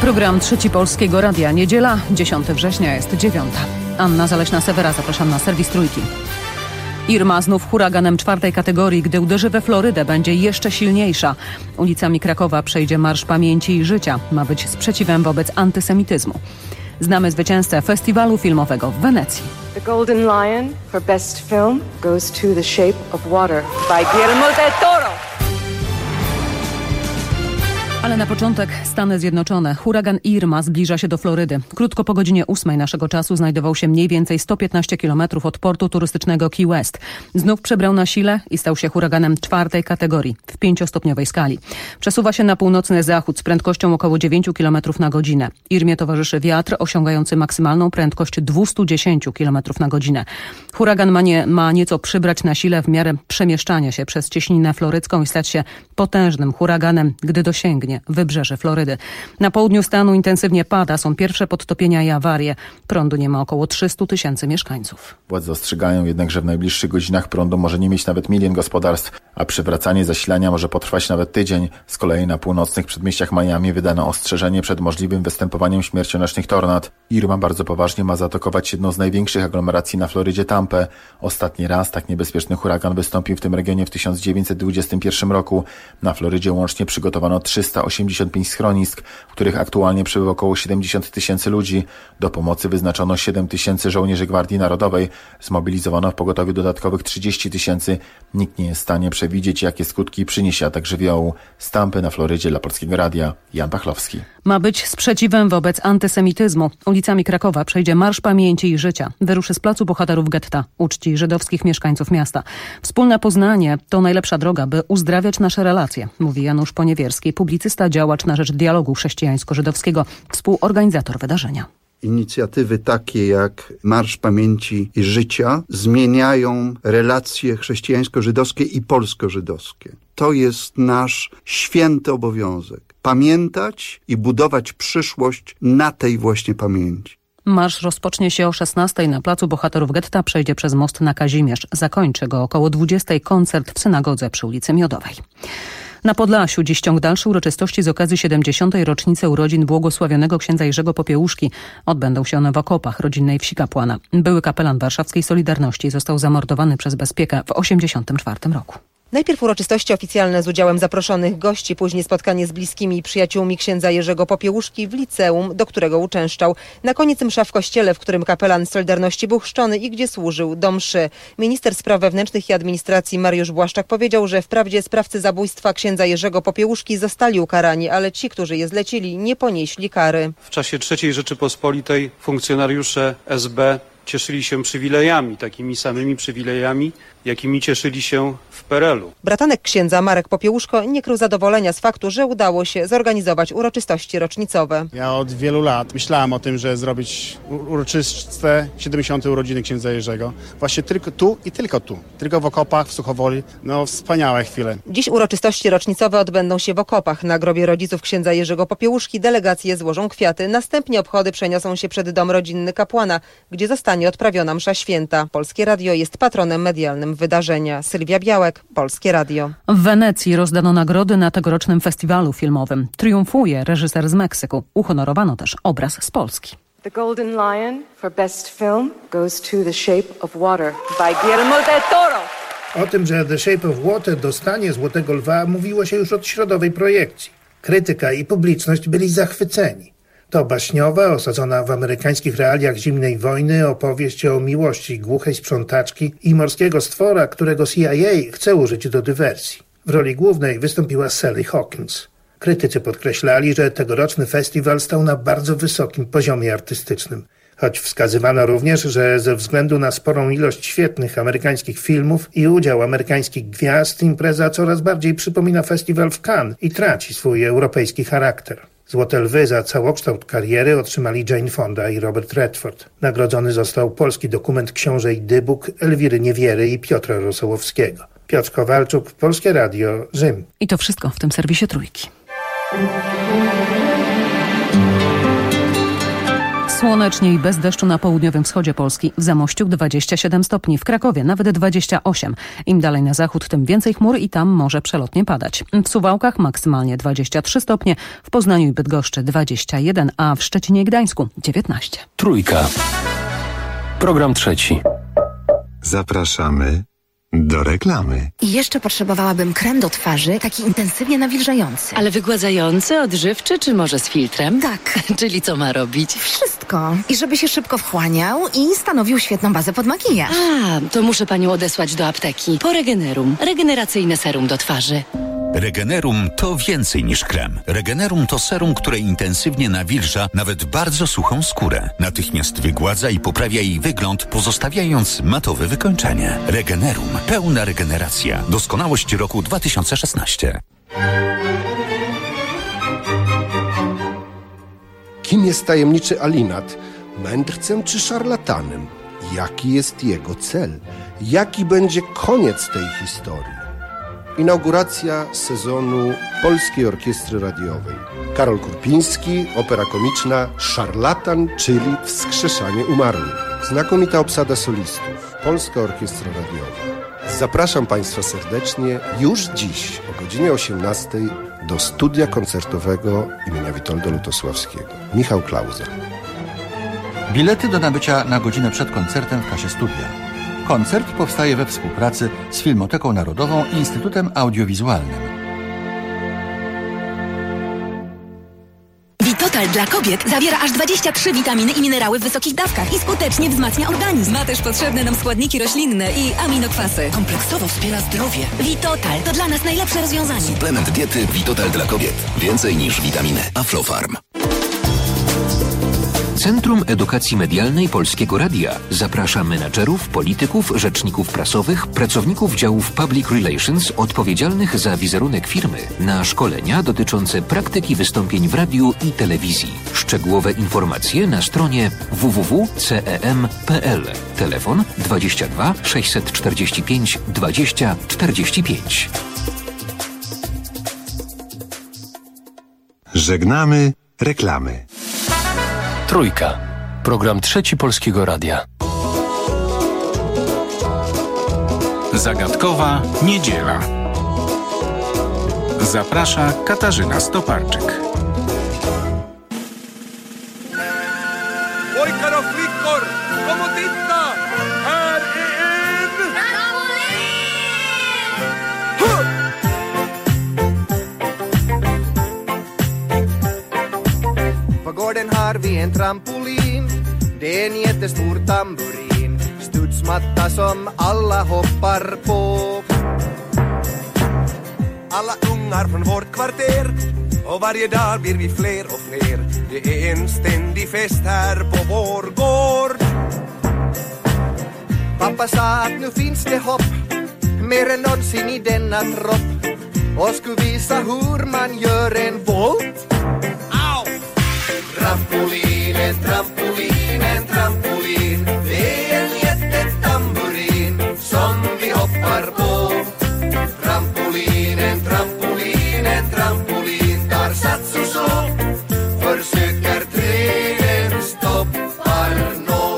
Program Trzeci Polskiego Radia. Niedziela, 10 września, jest 9. Anna Zaleśna-Sewera, zapraszam na serwis Trójki. Irma znów huraganem 4. kategorii. Gdy uderzy we Florydę, będzie jeszcze silniejsza. Ulicami Krakowa przejdzie Marsz Pamięci i Życia. Ma być sprzeciwem wobec antysemityzmu. Znamy zwycięzcę festiwalu filmowego w Wenecji. The Golden Lion for Best Film goes to The Shape of Water by Guillermo del Toro. Ale na początek Stany Zjednoczone. Huragan Irma zbliża się do Florydy. Krótko po godzinie 8 naszego czasu znajdował się mniej więcej 115 km od portu turystycznego Key West. Znów przebrał na sile i stał się huraganem 4. kategorii w 5-stopniowej skali. Przesuwa się na północny zachód z prędkością około 9 km na godzinę. Irmie towarzyszy wiatr osiągający maksymalną prędkość 210 km na godzinę. Huragan ma nieco przybrać na sile w miarę przemieszczania się przez cieśninę florycką i stać się potężnym huraganem, gdy dosięgnie wybrzeże Florydy. Na południu stanu intensywnie pada, są pierwsze podtopienia i awarie. Prądu nie ma około 300 000 mieszkańców. Władze ostrzegają jednak, że w najbliższych godzinach prądu może nie mieć nawet 1 milion gospodarstw, a przywracanie zasilania może potrwać nawet tydzień. Z kolei na północnych przedmieściach Miami wydano ostrzeżenie przed możliwym występowaniem śmiercionośnych tornad. Irma bardzo poważnie ma zaatakować jedną z największych aglomeracji na Florydzie, Tampę. Ostatni raz tak niebezpieczny huragan wystąpił w tym regionie w 1921 roku. Na Florydzie łącznie przygotowano 385 schronisk, w których aktualnie przebywa około 70 000 ludzi. Do pomocy wyznaczono 7 000 żołnierzy Gwardii Narodowej. Zmobilizowano w pogotowiu dodatkowych 30 000. Nikt nie jest w stanie przewidzieć, jakie skutki przyniesie atak żywiołu. Z Tampy na Florydzie dla Polskiego Radia, Jan Pachlowski. Ma być sprzeciwem wobec antysemityzmu. Ulicami Krakowa przejdzie Marsz Pamięci i Życia. Wyruszy z placu Bohaterów Getta, uczci żydowskich mieszkańców miasta. Wspólne poznanie to najlepsza droga, by uzdrawiać nasze relacje, mówi Janusz Poniewierski, publicysta, działacz na rzecz dialogu chrześcijańsko-żydowskiego, współorganizator wydarzenia. Inicjatywy takie jak Marsz Pamięci i Życia zmieniają relacje chrześcijańsko-żydowskie i polsko-żydowskie. To jest nasz święty obowiązek. Pamiętać i budować przyszłość na tej właśnie pamięci. Marsz rozpocznie się o 16 na placu Bohaterów Getta, przejdzie przez most na Kazimierz. Zakończy go około 20 koncert w synagodze przy ulicy Miodowej. Na Podlasiu dziś ciąg dalszy uroczystości z okazji 70. rocznicy urodzin błogosławionego księdza Jerzego Popiełuszki. Odbędą się one w okopach rodzinnej wsi Kapłana. Były kapelan warszawskiej Solidarności został zamordowany przez bezpiekę w 1984 roku. Najpierw uroczystości oficjalne z udziałem zaproszonych gości, później spotkanie z bliskimi i przyjaciółmi księdza Jerzego Popiełuszki w liceum, do którego uczęszczał. Na koniec msza w kościele, w którym kapelan Solidarności był chrzczony i gdzie służył do mszy. Minister Spraw Wewnętrznych i Administracji Mariusz Błaszczak powiedział, że wprawdzie sprawcy zabójstwa księdza Jerzego Popiełuszki zostali ukarani, ale ci, którzy je zlecili, nie ponieśli kary. W czasie III Rzeczypospolitej funkcjonariusze SB cieszyli się przywilejami, takimi samymi przywilejami, jakimi cieszyli się w PRL-u. Bratanek księdza Marek Popiełuszko nie krył zadowolenia z faktu, że udało się zorganizować uroczystości rocznicowe. Ja od wielu lat myślałem o tym, że zrobić uroczyste 70. urodziny księdza Jerzego. Właśnie tylko tu i tylko tu. Tylko w okopach, w Suchowoli. No wspaniałe chwile. Dziś uroczystości rocznicowe odbędą się w okopach. Na grobie rodziców księdza Jerzego Popiełuszki delegacje złożą kwiaty. Następnie obchody przeniosą się przed dom rodzinny kapłana, gdzie zostanie odprawiona msza święta. Polskie Radio jest patronem medialnym wydarzenia. Sylwia Białek, Polskie Radio. W Wenecji rozdano nagrody na tegorocznym festiwalu filmowym. Triumfuje reżyser z Meksyku. Uhonorowano też obraz z Polski. The Golden Lion for Best Film goes to The Shape of Water by Guillermo del Toro. O tym, że The Shape of Water dostanie Złotego Lwa, mówiło się już od środowej projekcji. Krytyka i publiczność byli zachwyceni. To baśniowa, osadzona w amerykańskich realiach zimnej wojny opowieść o miłości głuchej sprzątaczki i morskiego stwora, którego CIA chce użyć do dywersji. W roli głównej wystąpiła Sally Hawkins. Krytycy podkreślali, że tegoroczny festiwal stał na bardzo wysokim poziomie artystycznym. Choć wskazywano również, że ze względu na sporą ilość świetnych amerykańskich filmów i udział amerykańskich gwiazd, impreza coraz bardziej przypomina festiwal w Cannes i traci swój europejski charakter. Złote Lwy za całokształt kariery otrzymali Jane Fonda i Robert Redford. Nagrodzony został polski dokument Książę i Dybuk Elwiry Niewiery i Piotra Rosołowskiego. Piotr Kowalczuk, Polskie Radio, Rzym. I to wszystko w tym serwisie Trójki. Słonecznie i bez deszczu na południowym wschodzie Polski. W Zamościu 27 stopni, w Krakowie nawet 28. Im dalej na zachód, tym więcej chmur i tam może przelotnie padać. W Suwałkach maksymalnie 23 stopnie, w Poznaniu i Bydgoszczy 21, a w Szczecinie i Gdańsku 19. Trójka. Program trzeci. Zapraszamy do reklamy. I jeszcze potrzebowałabym krem do twarzy, taki intensywnie nawilżający. Ale wygładzający, odżywczy, czy może z filtrem? Tak. Czyli co ma robić? Wszystko. I żeby się szybko wchłaniał i stanowił świetną bazę pod makijaż. To muszę panią odesłać do apteki. Po Regenerum. Regeneracyjne serum do twarzy. Regenerum to więcej niż krem. Regenerum to serum, które intensywnie nawilża nawet bardzo suchą skórę. Natychmiast wygładza i poprawia jej wygląd, pozostawiając matowe wykończenie. Regenerum. Pełna regeneracja. Doskonałość roku 2016. Kim jest tajemniczy Alinat? Mędrcem czy szarlatanem? Jaki jest jego cel? Jaki będzie koniec tej historii? Inauguracja sezonu Polskiej Orkiestry Radiowej. Karol Kurpiński, opera komiczna Szarlatan, czyli Wskrzeszanie Umarłych. Znakomita obsada solistów. Polska Orkiestra Radiowa. Zapraszam Państwa serdecznie już dziś o godzinie 18 do studia koncertowego imienia Witolda Lutosławskiego. Michał Klauza. Bilety do nabycia na godzinę przed koncertem w kasie studia. Koncert powstaje we współpracy z Filmoteką Narodową i Instytutem Audiowizualnym. Vitotal dla kobiet zawiera aż 23 witaminy i minerały w wysokich dawkach i skutecznie wzmacnia organizm. Ma też potrzebne nam składniki roślinne i aminokwasy. Kompleksowo wspiera zdrowie. Vitotal to dla nas najlepsze rozwiązanie. Suplement diety Vitotal dla kobiet. Więcej niż witaminy. Aflofarm. Centrum Edukacji Medialnej Polskiego Radia zaprasza menadżerów, polityków, rzeczników prasowych, pracowników działów Public Relations odpowiedzialnych za wizerunek firmy na szkolenia dotyczące praktyki wystąpień w radiu i telewizji. Szczegółowe informacje na stronie www.cem.pl. Telefon 22 645 20 45. Żegnamy reklamy. Trójka. Program trzeci Polskiego Radia. Zagadkowa niedziela. Zaprasza Katarzyna Stoparczyk. Pojkar och flickor, kom och titta! Här är en... På gården har vi en trampolin. Det är en jättestor tamburin. Studsmatta som alla hoppar på. Alla ungar från vårt kvarter. Och varje dag blir vi fler och fler. Det är en ständig fest här på vår gård. Pappa sa att nu finns det hopp. Mer än någonsin i denna tropp. Och skulle visa hur man gör en volt. Au! Trampolin, en trampolin, en trampolin. Det är en jättetamburin som vi hoppar på. Trampolin, en trampolin, en trampolin. Tar sats och så. Försöker träden stoppar nå.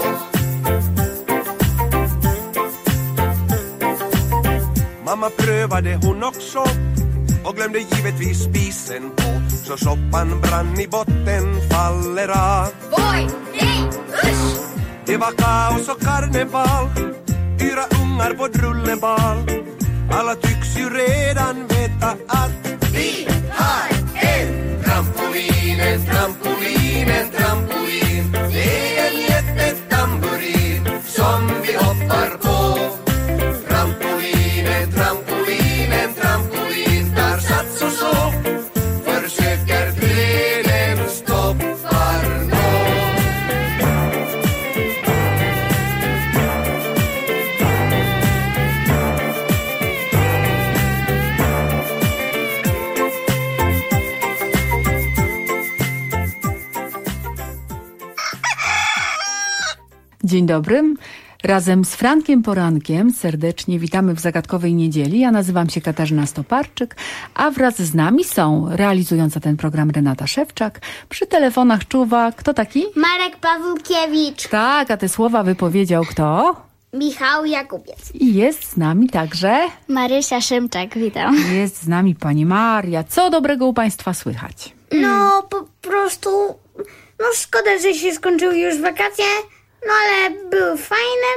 Mamma prövade hon också. Och glömde givetvis spisen på. Så soppan brann i botten faller av. Oj, nej, usch! Det var kaos och karneval. 4 ungar på drullebal. Alla tycks ju redan veta att vi har en trampolin, en trampolin, en trampolin. Det är en jättetamburin som vi hoppar på. Trampolin, en trampolin, en trampolin. Där sats och så. Försöker träden stoppar nå. Dzień dobry. Razem z Frankiem Porankiem serdecznie witamy w Zagadkowej Niedzieli. Ja nazywam się Katarzyna Stoparczyk, a wraz z nami są realizująca ten program Renata Szewczak. Przy telefonach czuwa kto taki? Marek Pawłkiewicz. Tak, a te słowa wypowiedział kto? Michał Jakubiec. I jest z nami także Marysia Szymczak, witam. Jest z nami pani Maria. Co dobrego u państwa słychać? No po prostu, szkoda, że się skończyły już wakacje, ale były fajne.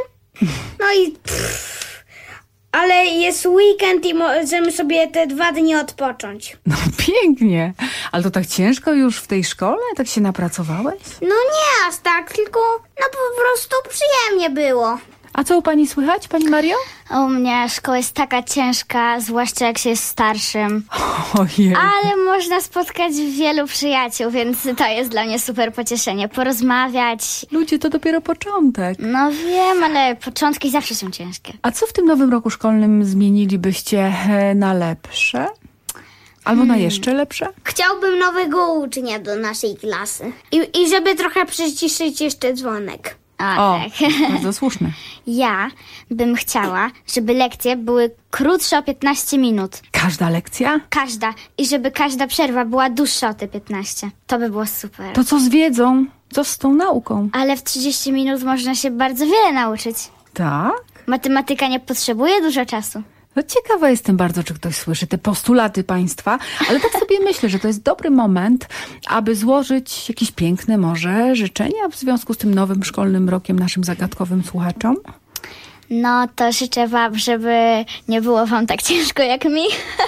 Ale jest weekend i możemy sobie te 2 dni odpocząć. No pięknie. Ale to tak ciężko już w tej szkole? Tak się napracowałeś? No nie aż tak, tylko po prostu przyjemnie było. A co u pani słychać, pani Mario? U mnie szkoła jest taka ciężka, zwłaszcza jak się jest starszym. Ojej. Ale można spotkać wielu przyjaciół, więc to jest dla mnie super pocieszenie. Porozmawiać. Ludzie, to dopiero początek. No wiem, ale początki zawsze są ciężkie. A co w tym nowym roku szkolnym zmienilibyście na lepsze? Albo na jeszcze lepsze? Chciałbym nowego ucznia do naszej klasy. I żeby trochę przyciszyć jeszcze dzwonek. Tak. Bardzo słuszne. Ja bym chciała, żeby lekcje były krótsze o 15 minut. Każda lekcja? Każda. I żeby każda przerwa była dłuższa o te 15. To by było super. To co z wiedzą? Co z tą nauką? Ale w 30 minut można się bardzo wiele nauczyć. Tak? Matematyka nie potrzebuje dużo czasu. No ciekawa jestem bardzo, czy ktoś słyszy te postulaty państwa, ale tak sobie myślę, że to jest dobry moment, aby złożyć jakieś piękne może życzenia w związku z tym nowym szkolnym rokiem naszym zagadkowym słuchaczom. No to życzę wam, żeby nie było wam tak ciężko jak mi.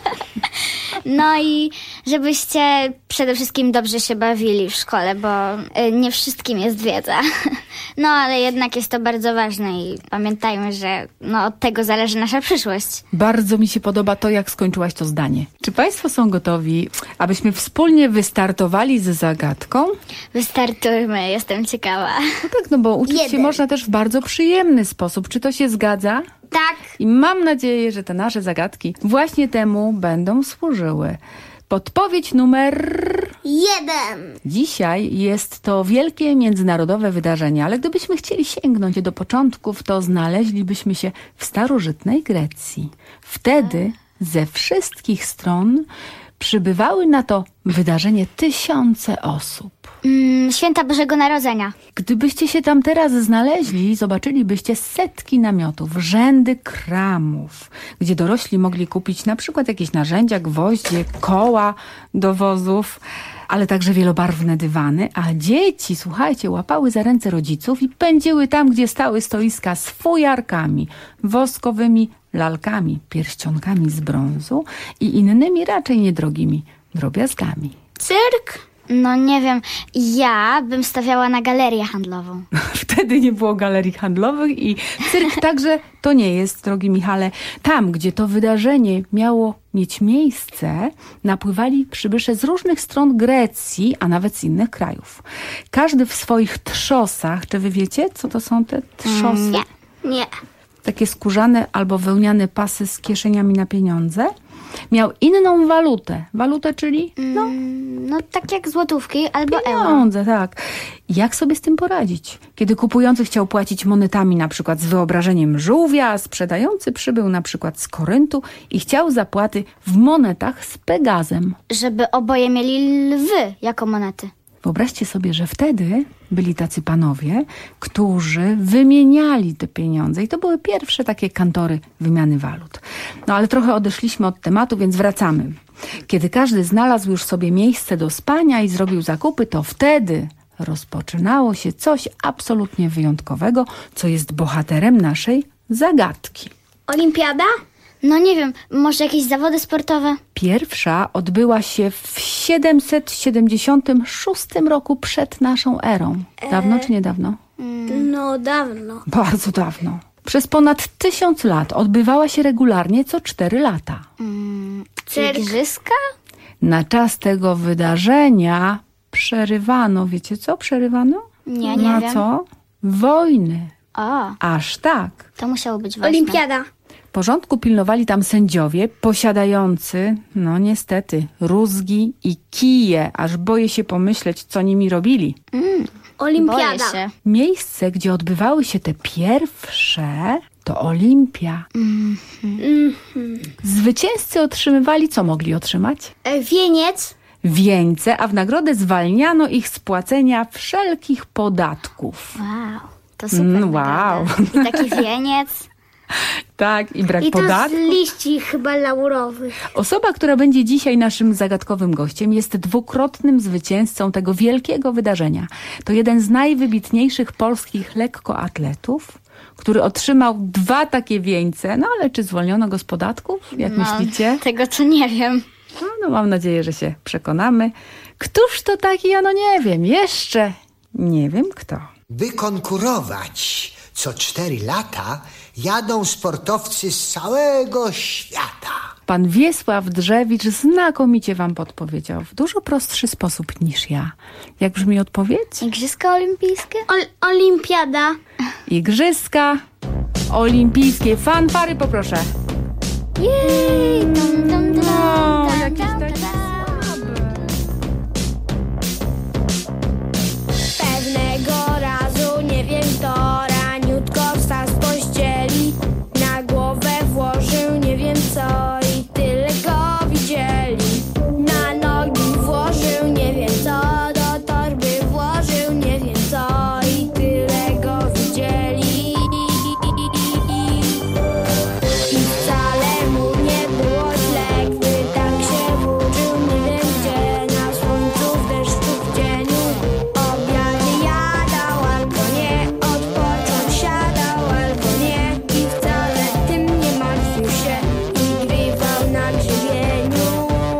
No i żebyście przede wszystkim dobrze się bawili w szkole, bo nie wszystkim jest wiedza. No ale jednak jest to bardzo ważne i pamiętajmy, że od tego zależy nasza przyszłość. Bardzo mi się podoba to, jak skończyłaś to zdanie. Czy państwo są gotowi, abyśmy wspólnie wystartowali z zagadką? Wystartujmy, jestem ciekawa. No tak, bo uczyć się można też w bardzo przyjemny sposób. Czy to się zgadza? Tak. I mam nadzieję, że te nasze zagadki właśnie temu będą służyły. Podpowiedź numer 1. Dzisiaj jest to wielkie międzynarodowe wydarzenie, ale gdybyśmy chcieli sięgnąć do początków, to znaleźlibyśmy się w starożytnej Grecji. Wtedy ze wszystkich stron przybywały na to wydarzenie tysiące osób. Święta Bożego Narodzenia. Gdybyście się tam teraz znaleźli, zobaczylibyście setki namiotów, rzędy kramów, gdzie dorośli mogli kupić na przykład jakieś narzędzia, gwoździe, koła do wozów, ale także wielobarwne dywany, a dzieci, słuchajcie, łapały za ręce rodziców i pędziły tam, gdzie stały stoiska z fujarkami, woskowymi lalkami, pierścionkami z brązu i innymi raczej niedrogimi drobiazgami. Cyrk? No nie wiem, ja bym stawiała na galerię handlową. Wtedy nie było galerii handlowych i cyrk także to nie jest, drogi Michale. Tam, gdzie to wydarzenie miało mieć miejsce, napływali przybysze z różnych stron Grecji, a nawet z innych krajów. Każdy w swoich trzosach. Czy wy wiecie, co to są te trzosy? Nie. Takie skórzane albo wełniane pasy z kieszeniami na pieniądze. Miał inną walutę. Walutę, czyli? No tak jak złotówki albo pieniądze, euro. Tak. Jak sobie z tym poradzić? Kiedy kupujący chciał płacić monetami na przykład z wyobrażeniem żółwia, a sprzedający przybył na przykład z Koryntu i chciał zapłaty w monetach z Pegazem. Żeby oboje mieli lwy jako monety. Wyobraźcie sobie, że wtedy byli tacy panowie, którzy wymieniali te pieniądze i to były pierwsze takie kantory wymiany walut. No ale trochę odeszliśmy od tematu, więc wracamy. Kiedy każdy znalazł już sobie miejsce do spania i zrobił zakupy, to wtedy rozpoczynało się coś absolutnie wyjątkowego, co jest bohaterem naszej zagadki. Olimpiada? No nie wiem, może jakieś zawody sportowe? Pierwsza odbyła się w 776 roku przed naszą erą. Dawno czy niedawno? No dawno. Bardzo dawno. Przez ponad 1000 lat odbywała się regularnie co 4 lata. Igrzyska? Na czas tego wydarzenia przerywano, wiecie co przerywano? Nie wiem. Co? Wojny. O. Aż tak. To musiało być ważne. Olimpiada. Porządku pilnowali tam sędziowie posiadający, no niestety, rózgi i kije. Aż boję się pomyśleć, co nimi robili. Olimpiada. Boję się. Miejsce, gdzie odbywały się te pierwsze, to Olimpia. Zwycięzcy otrzymywali, co mogli otrzymać? Wieniec. Wieńce, a w nagrodę zwalniano ich z płacenia wszelkich podatków. Wow, to super. Wow. I taki wieniec. Tak, i brak I to podatków. z liści chyba laurowych. Osoba, która będzie dzisiaj naszym zagadkowym gościem, jest dwukrotnym zwycięzcą tego wielkiego wydarzenia. To jeden z najwybitniejszych polskich lekkoatletów, który otrzymał 2 takie wieńce. No ale czy zwolniono go z podatków? Jak myślicie? Tego co nie wiem. No mam nadzieję, że się przekonamy. Któż to taki? Ja nie wiem. Jeszcze nie wiem kto. By konkurować co 4 lata, jadą sportowcy z całego świata. Pan Wiesław Drzewicz znakomicie wam podpowiedział w dużo prostszy sposób niż ja. Jak brzmi odpowiedź? Igrzyska olimpijskie? Olimpiada. Igrzyska olimpijskie. Fanfary poproszę. Jej! Dum, dum, dum, No, dum, jakiś dum, taki Pewnego razu, nie wiem kto, raniutko wstał z pościeli, na głowę włożył nie wiem co i tyle go widzieli. Na nogi włożył nie wiem co, do torby włożył nie wiem co i tyle go widzieli. I wcale mu nie było źle, gdy tak się włóczył nie wiem gdzie, na słońcu, w deszczu, w cieniu. Obiady jadał albo nie, odpocząć siadał albo nie i wcale tym nie martwił się i grywał na grzebieniu.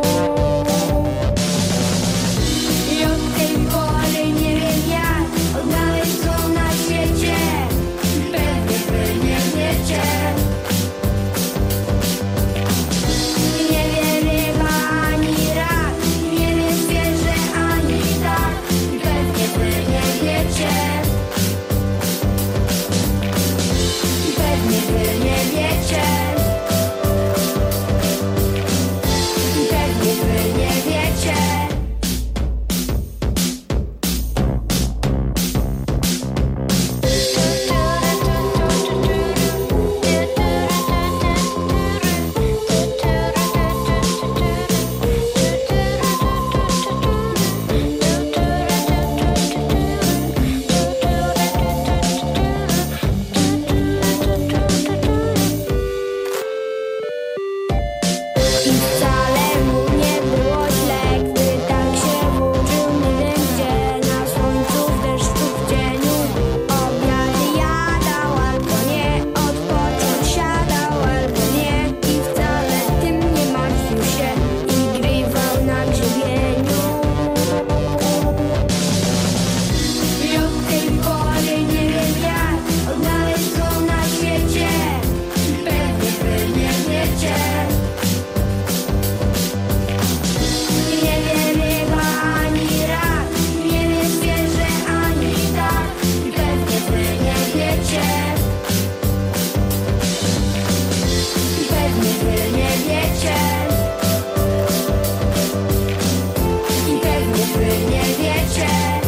I od tej pory nie wiem jak odnaleźć go na świecie, pewnie wy nie wiecie. Nie wie ryba ani rak, nie wie zwierzę ani tak, pewnie wy nie wiecie. Pewnie wy nie wiecie. Pewnie wy nie wiecie. I wcale mu nie było źle, gdy tak się włóczył nie wiem gdzie, na słońcu, w deszczu, w cieniu. Obiady jadał albo nie, odpocząć siadał albo nie i wcale tym nie martwił się i grywał na grzebieniu. I od tej pory nie wiem jak odnaleźć go na świecie, pewnie wy nie wiecie. Nie wie ryba ani rak, nie wie zwierzę ani tak, pewnie wy nie wiecie. Pewnie wy nie wiecie. I pewnie wy nie wiecie.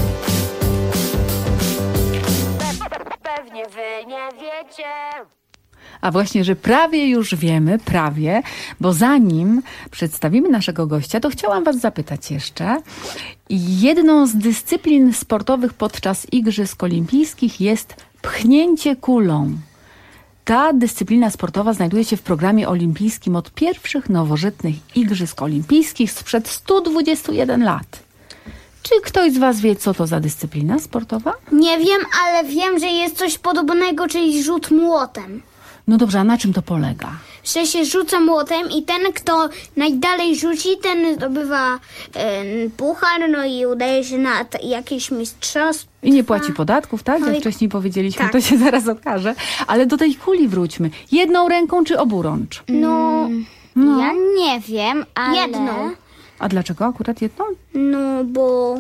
Pewnie wy nie wiecie. A właśnie, że prawie już wiemy, prawie, bo zanim przedstawimy naszego gościa, to chciałam was zapytać jeszcze. Jedną z dyscyplin sportowych podczas Igrzysk Olimpijskich jest pchnięcie kulą. Ta dyscyplina sportowa znajduje się w programie olimpijskim od pierwszych nowożytnych Igrzysk Olimpijskich sprzed 121 lat. Czy ktoś z was wie, co to za dyscyplina sportowa? Nie wiem, ale wiem, że jest coś podobnego, czyli rzut młotem. No dobrze, a na czym to polega? Że się rzuca młotem i ten, kto najdalej rzuci, ten zdobywa puchar, no i udaje się na jakieś mistrzostwo. I nie płaci podatków, tak? Jak wcześniej powiedzieliśmy, tak. To się zaraz okaże. Ale do tej kuli wróćmy. Jedną ręką czy oburącz? No, ja nie wiem, ale... Jedną. A dlaczego akurat jedną? No, bo...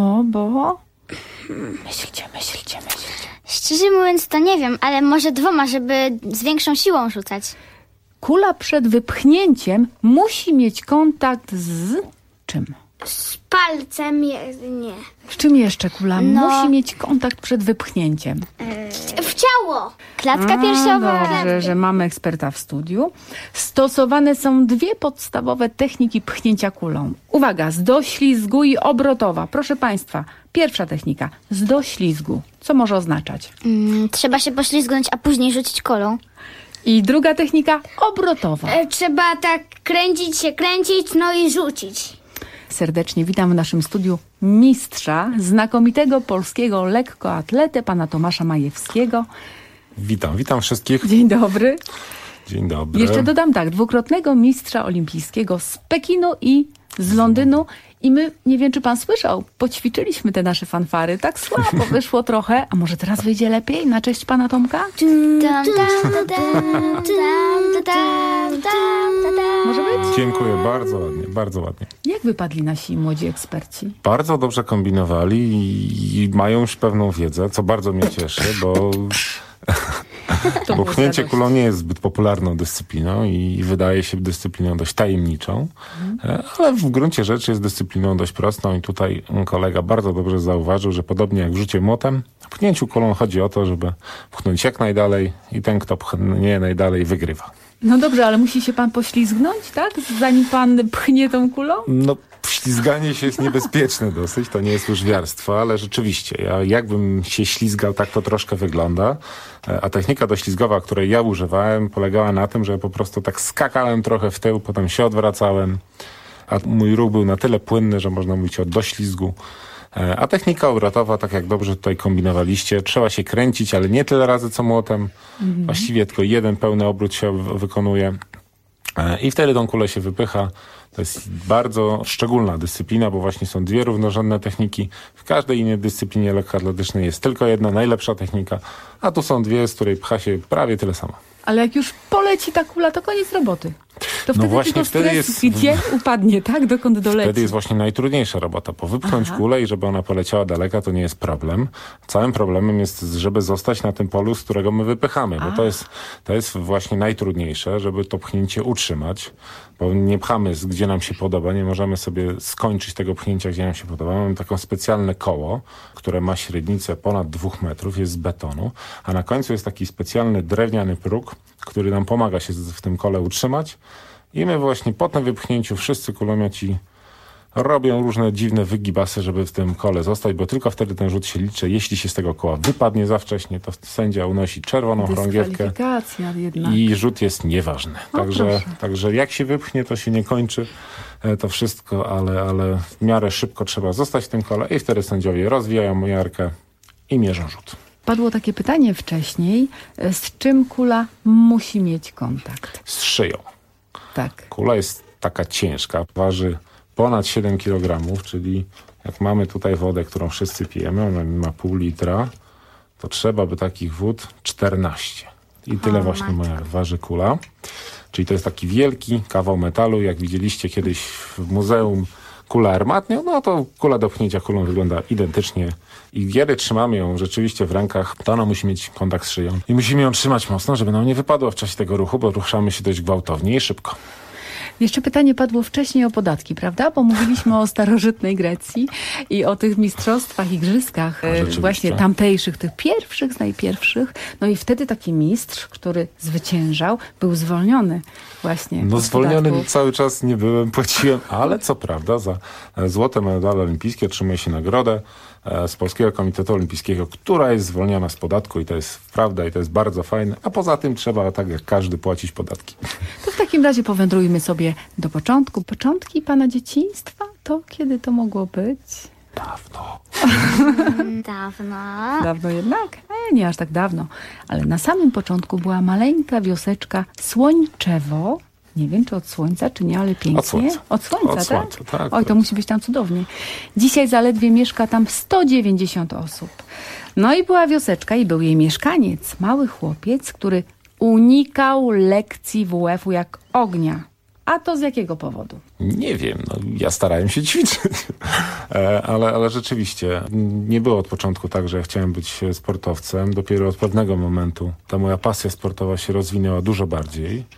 Myślcie. Szczerze mówiąc, to nie wiem, ale może 2, żeby z większą siłą rzucać. Kula przed wypchnięciem musi mieć kontakt z czym? Z palcem nie. Z czym jeszcze kula No. musi mieć kontakt przed wypchnięciem? W ciało. Klatka piersiowa. Dobrze, że mamy eksperta w studiu. Stosowane są dwie podstawowe techniki pchnięcia kulą. Uwaga, z doślizgu i obrotowa. Proszę Państwa, pierwsza technika, z doślizgu. Co może oznaczać? Trzeba się poślizgnąć, a później rzucić kolą. I druga technika, obrotowa. Trzeba tak kręcić, no i rzucić. Serdecznie witam w naszym studiu mistrza, znakomitego polskiego lekkoatletę, pana Tomasza Majewskiego. Witam wszystkich. Dzień dobry. Dzień dobry. Jeszcze dodam tak, dwukrotnego mistrza olimpijskiego z Pekinu i z Londynu. I my, nie wiem czy pan słyszał, poćwiczyliśmy te nasze fanfary. Tak słabo wyszło trochę. A może teraz wyjdzie lepiej na cześć pana Tomka? Może być? Dziękuję, bardzo ładnie. Jak wypadli nasi młodzi eksperci? Bardzo dobrze kombinowali i mają już pewną wiedzę, co bardzo mnie cieszy, bo pchnięcie kulą nie jest zbyt popularną dyscypliną i wydaje się dyscypliną dość tajemniczą, ale w gruncie rzeczy jest dyscypliną dość prostą i tutaj kolega bardzo dobrze zauważył, że podobnie jak w rzucie młotem, w pchnięciu kulą chodzi o to, żeby pchnąć jak najdalej i ten, kto pchnie najdalej, wygrywa. No dobrze, ale musi się pan poślizgnąć, tak? Zanim pan pchnie tą kulą? No, ślizganie się jest niebezpieczne dosyć, to nie jest łyżwiarstwo, ale rzeczywiście, jakbym się ślizgał, tak to troszkę wygląda. A technika doślizgowa, której ja używałem, polegała na tym, że po prostu tak skakałem trochę w tył, potem się odwracałem, a mój ruch był na tyle płynny, że można mówić o doślizgu. A technika obrotowa, tak jak dobrze tutaj kombinowaliście, trzeba się kręcić, ale nie tyle razy co młotem. Właściwie tylko jeden pełny obrót się wykonuje i wtedy tą kulę się wypycha. To jest bardzo szczególna dyscyplina, bo właśnie są dwie równorzędne techniki. W każdej innej dyscyplinie lekkoatletycznej jest tylko jedna, najlepsza technika, a tu są dwie, z której pcha się prawie tyle samo. Ale jak już poleci ta kula, to koniec roboty. To wtedy właśnie tylko wtedy stres, jest, gdzie upadnie, tak? Dokąd doleci. Wtedy jest właśnie najtrudniejsza robota, bo wypchnąć kulę i żeby ona poleciała daleka, to nie jest problem. Całym problemem jest, żeby zostać na tym polu, z którego my wypychamy, bo to jest właśnie najtrudniejsze, żeby to pchnięcie utrzymać, bo nie pchamy, gdzie nam się podoba, nie możemy sobie skończyć tego pchnięcia, gdzie nam się podoba. Mamy takie specjalne koło, które ma średnicę ponad 2 metrów, jest z betonu, a na końcu jest taki specjalny drewniany próg, który nam pomaga się w tym kole utrzymać. I my właśnie po tym wypchnięciu wszyscy kulomioci robią różne dziwne wygibasy, żeby w tym kole zostać, bo tylko wtedy ten rzut się liczy. Jeśli się z tego koła wypadnie za wcześnie, to sędzia unosi czerwoną chorągiewkę i rzut jest nieważny. Także jak się wypchnie, to się nie kończy to wszystko, ale w miarę szybko trzeba zostać w tym kole i wtedy sędziowie rozwijają miarkę i mierzą rzut. Padło takie pytanie wcześniej, z czym kula musi mieć kontakt? Z szyją. Tak. Kula jest taka ciężka, waży ponad 7 kg, czyli jak mamy tutaj wodę, którą wszyscy pijemy, ona ma pół litra, to trzeba by takich wód 14. I tyle właśnie waży kula. Czyli to jest taki wielki kawał metalu, jak widzieliście kiedyś w muzeum kula armatnia, no to kula do pchnięcia kulą wygląda identycznie. I kiedy trzymamy ją rzeczywiście w rękach, to ona musi mieć kontakt z szyją. I musimy ją trzymać mocno, żeby nam nie wypadła w czasie tego ruchu, bo ruszamy się dość gwałtownie i szybko. Jeszcze pytanie padło wcześniej o podatki, prawda? Bo mówiliśmy o starożytnej Grecji i o tych mistrzostwach, igrzyskach właśnie tamtejszych, tych pierwszych z najpierwszych. No i wtedy taki mistrz, który zwyciężał, był zwolniony właśnie. No zwolniony cały czas nie byłem, płaciłem, ale co prawda za złote medale olimpijskie otrzymuje się nagrodę z Polskiego Komitetu Olimpijskiego, która jest zwolniona z podatku i to jest prawda i to jest bardzo fajne, a poza tym trzeba tak jak każdy płacić podatki. To w takim razie powędrujmy sobie do początku. Początki pana dzieciństwa? To kiedy to mogło być? Dawno. Dawno jednak? Nie aż tak dawno. Ale na samym początku była maleńka wioseczka Słończewo. Nie wiem, czy od słońca, czy nie, ale pięknie. Od słońca, tak? Oj, to musi być tam cudownie. Dzisiaj zaledwie mieszka tam 190 osób. No i była wioseczka i był jej mieszkaniec, mały chłopiec, który unikał lekcji WF-u jak ognia. A to z jakiego powodu? Nie wiem, ja starałem się ćwiczyć, ale rzeczywiście nie było od początku tak, że ja chciałem być sportowcem. Dopiero od pewnego momentu ta moja pasja sportowa się rozwinęła dużo bardziej.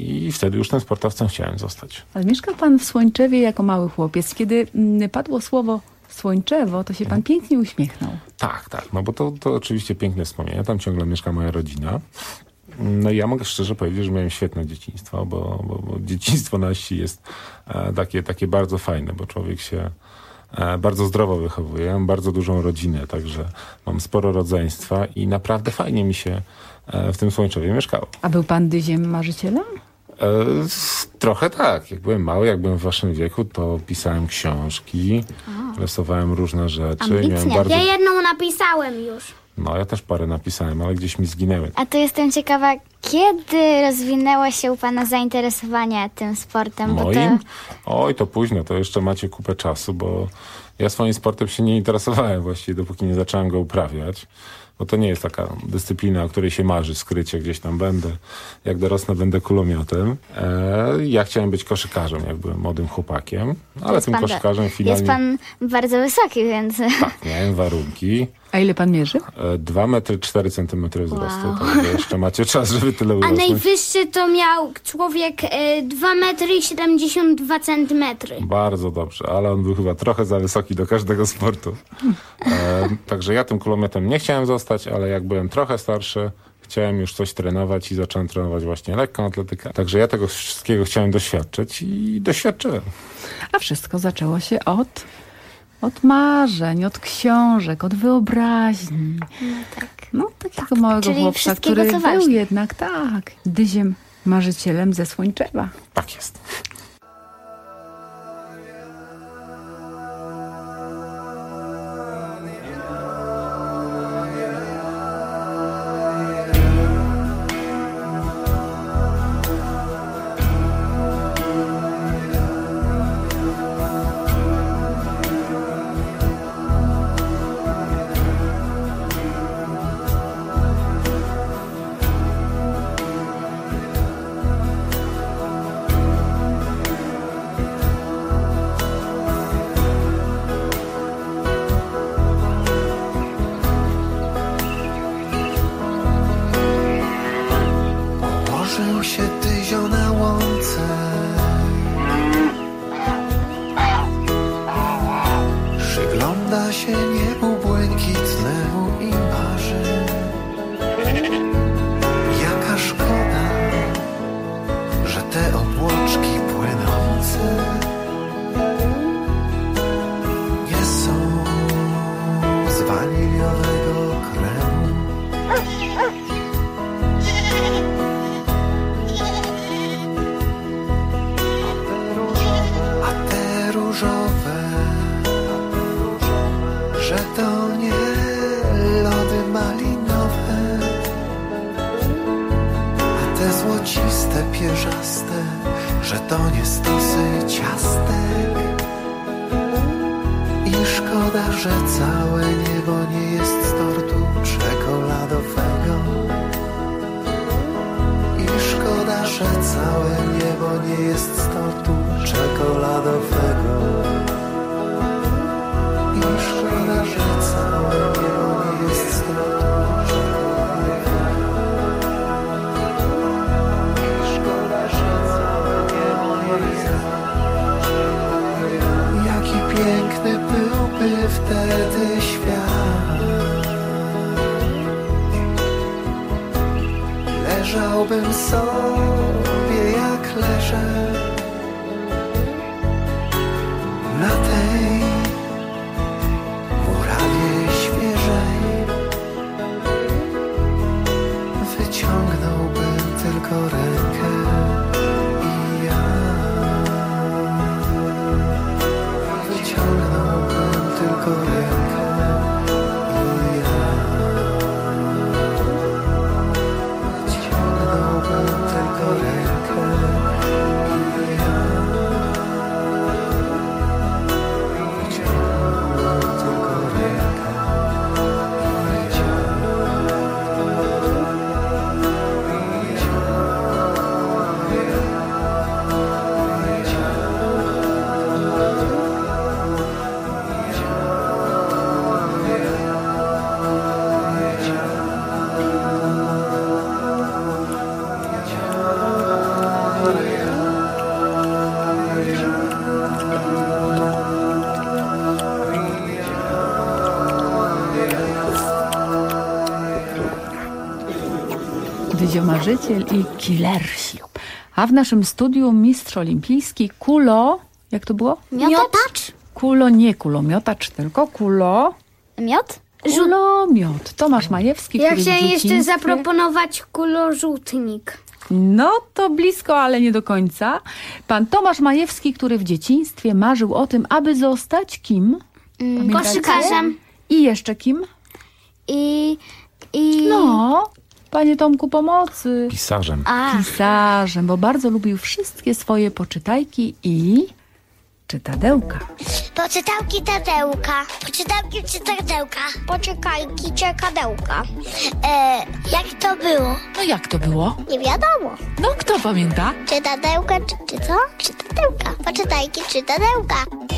i wtedy już tym sportowcem chciałem zostać. Ale mieszkał pan w Słończewie jako mały chłopiec. Kiedy padło słowo Słończewo, to się pan pięknie uśmiechnął. Tak, no bo to oczywiście piękne wspomnienia. Tam ciągle mieszka moja rodzina. No i ja mogę szczerze powiedzieć, że miałem świetne dzieciństwo, bo dzieciństwo na wsi jest takie bardzo fajne, bo człowiek się bardzo zdrowo wychowuje. Mam bardzo dużą rodzinę, także mam sporo rodzeństwa i naprawdę fajnie mi się w tym Słończewie mieszkało. A był pan Dyziem marzycielem? Trochę tak. Jak byłem mały, jak byłem w waszym wieku, to pisałem książki, rysowałem różne rzeczy. Ambitnie. Bardzo... Ja jedną napisałem już. No, ja też parę napisałem, ale gdzieś mi zginęły. A to jestem ciekawa, kiedy rozwinęło się u pana zainteresowanie tym sportem? Moim? Oj, to późno, to jeszcze macie kupę czasu, bo ja swoim sportem się nie interesowałem właściwie, dopóki nie zacząłem go uprawiać. Bo to nie jest taka dyscyplina, o której się marzy, skrycie gdzieś tam będę. Jak dorosnę, będę kulomiotem. Ja chciałem być koszykarzem, jak byłem młodym chłopakiem, ale tym koszykarzem finalnie... Jest pan bardzo wysoki, więc... Tak, miałem warunki. A ile pan mierzy? 2 metry 4 centymetry wzrostu. To jeszcze macie czas, żeby tyle urosnąć. A najwyższy to miał człowiek 2 metry i 72 centymetry. Bardzo dobrze, ale on był chyba trochę za wysoki do każdego sportu. Także ja tym kulomiotem nie chciałem zostać, ale jak byłem trochę starszy, chciałem już coś trenować i zacząłem trenować właśnie lekką atletykę. Także ja tego wszystkiego chciałem doświadczyć i doświadczyłem. A wszystko zaczęło się od marzeń, od książek, od wyobraźni. No tak. No, takiego małego chłopca, który był jednak, Dyziem marzycielem ze Słończewa. Tak jest. Położył się Dyzio na łące, przygląda się niebu błękitnemu i marzy. Jaka szkoda, że te obłoczki płynące nie są z waniliowego kremu. Że to nie lody malinowe, a te złociste, pierzaste, że to nie stosy ciastek. I szkoda, że całe niebo nie jest z tortu czekoladowego. I szkoda, że całe niebo nie jest z tortu czekoladowego. I szkoda, że całe niebo nie jest z tortu czekoladowego. I szkoda, że całe niebo nie jest. Jaki piękny byłby wtedy świat. Leżałbym sobie jak leżę na tej murawie świeżej. Wyciągnąłbym tylko rękę i ja wyciągnąłbym tylko rękę i ja wyciągnąłbym tylko rękę i ja. Zioma-życiel i Killersi. A w naszym studiu mistrz olimpijski Kulo... Jak to było? Miotacz? Kulo, nie kulomiotacz, tylko kulo... Miot? Kulomiot. Tomasz Majewski, Ja który w chciałem jeszcze dzieciństwie... zaproponować kulorzutnik. No to blisko, ale nie do końca. Pan Tomasz Majewski, który w dzieciństwie marzył o tym, aby zostać kim? Pamiętacie? Koszykarzem. I jeszcze kim? I... No, panie Tomku, pomocy. Pisarzem. Pisarzem, bo bardzo lubił wszystkie swoje poczytajki i czytadełka. Poczytałki Tadełka. Poczytałki Czytadełka. Poczekajki Czekadełka. Jak to było? No jak to było? Nie wiadomo. No kto pamięta? Czytadełka czy co? Czytadełka. Poczytajki Czytadełka.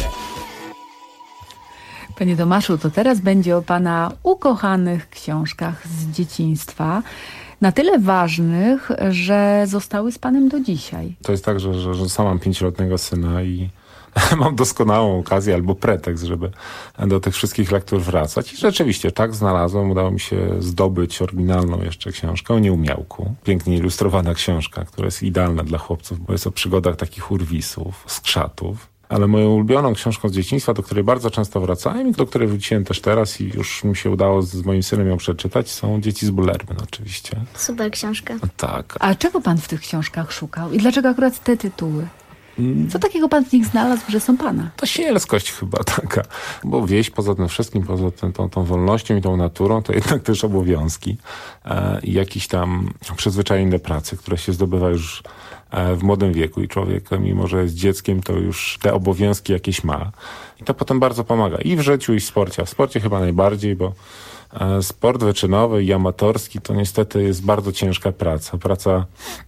Panie Tomaszu, to teraz będzie o pana ukochanych książkach z dzieciństwa. Na tyle ważnych, że zostały z panem do dzisiaj. To jest tak, że sam mam 5-letniego syna i mam doskonałą okazję albo pretekst, żeby do tych wszystkich lektur wracać. I rzeczywiście tak znalazłem, udało mi się zdobyć oryginalną jeszcze książkę o Nieumiałku. Pięknie ilustrowana książka, która jest idealna dla chłopców, bo jest o przygodach takich urwisów, skrzatów. Ale moją ulubioną książką z dzieciństwa, do której bardzo często wracałem i do której wróciłem też teraz i już mi się udało z moim synem ją przeczytać, są Dzieci z Bullerbyn oczywiście. Super książka. Tak. A czego pan w tych książkach szukał? I dlaczego akurat te tytuły? Co takiego pan w nich znalazł, że są pana? To sielskość chyba taka. Bo wieś poza tym wszystkim, poza tą wolnością i tą naturą, to jednak też obowiązki. I jakiś tam przyzwyczajenie do pracy, które się zdobywa już w młodym wieku i człowiek, mimo że jest dzieckiem, to już te obowiązki jakieś ma. I to potem bardzo pomaga i w życiu, i w sporcie. A w sporcie chyba najbardziej, bo sport wyczynowy i amatorski to niestety jest bardzo ciężka praca. Praca,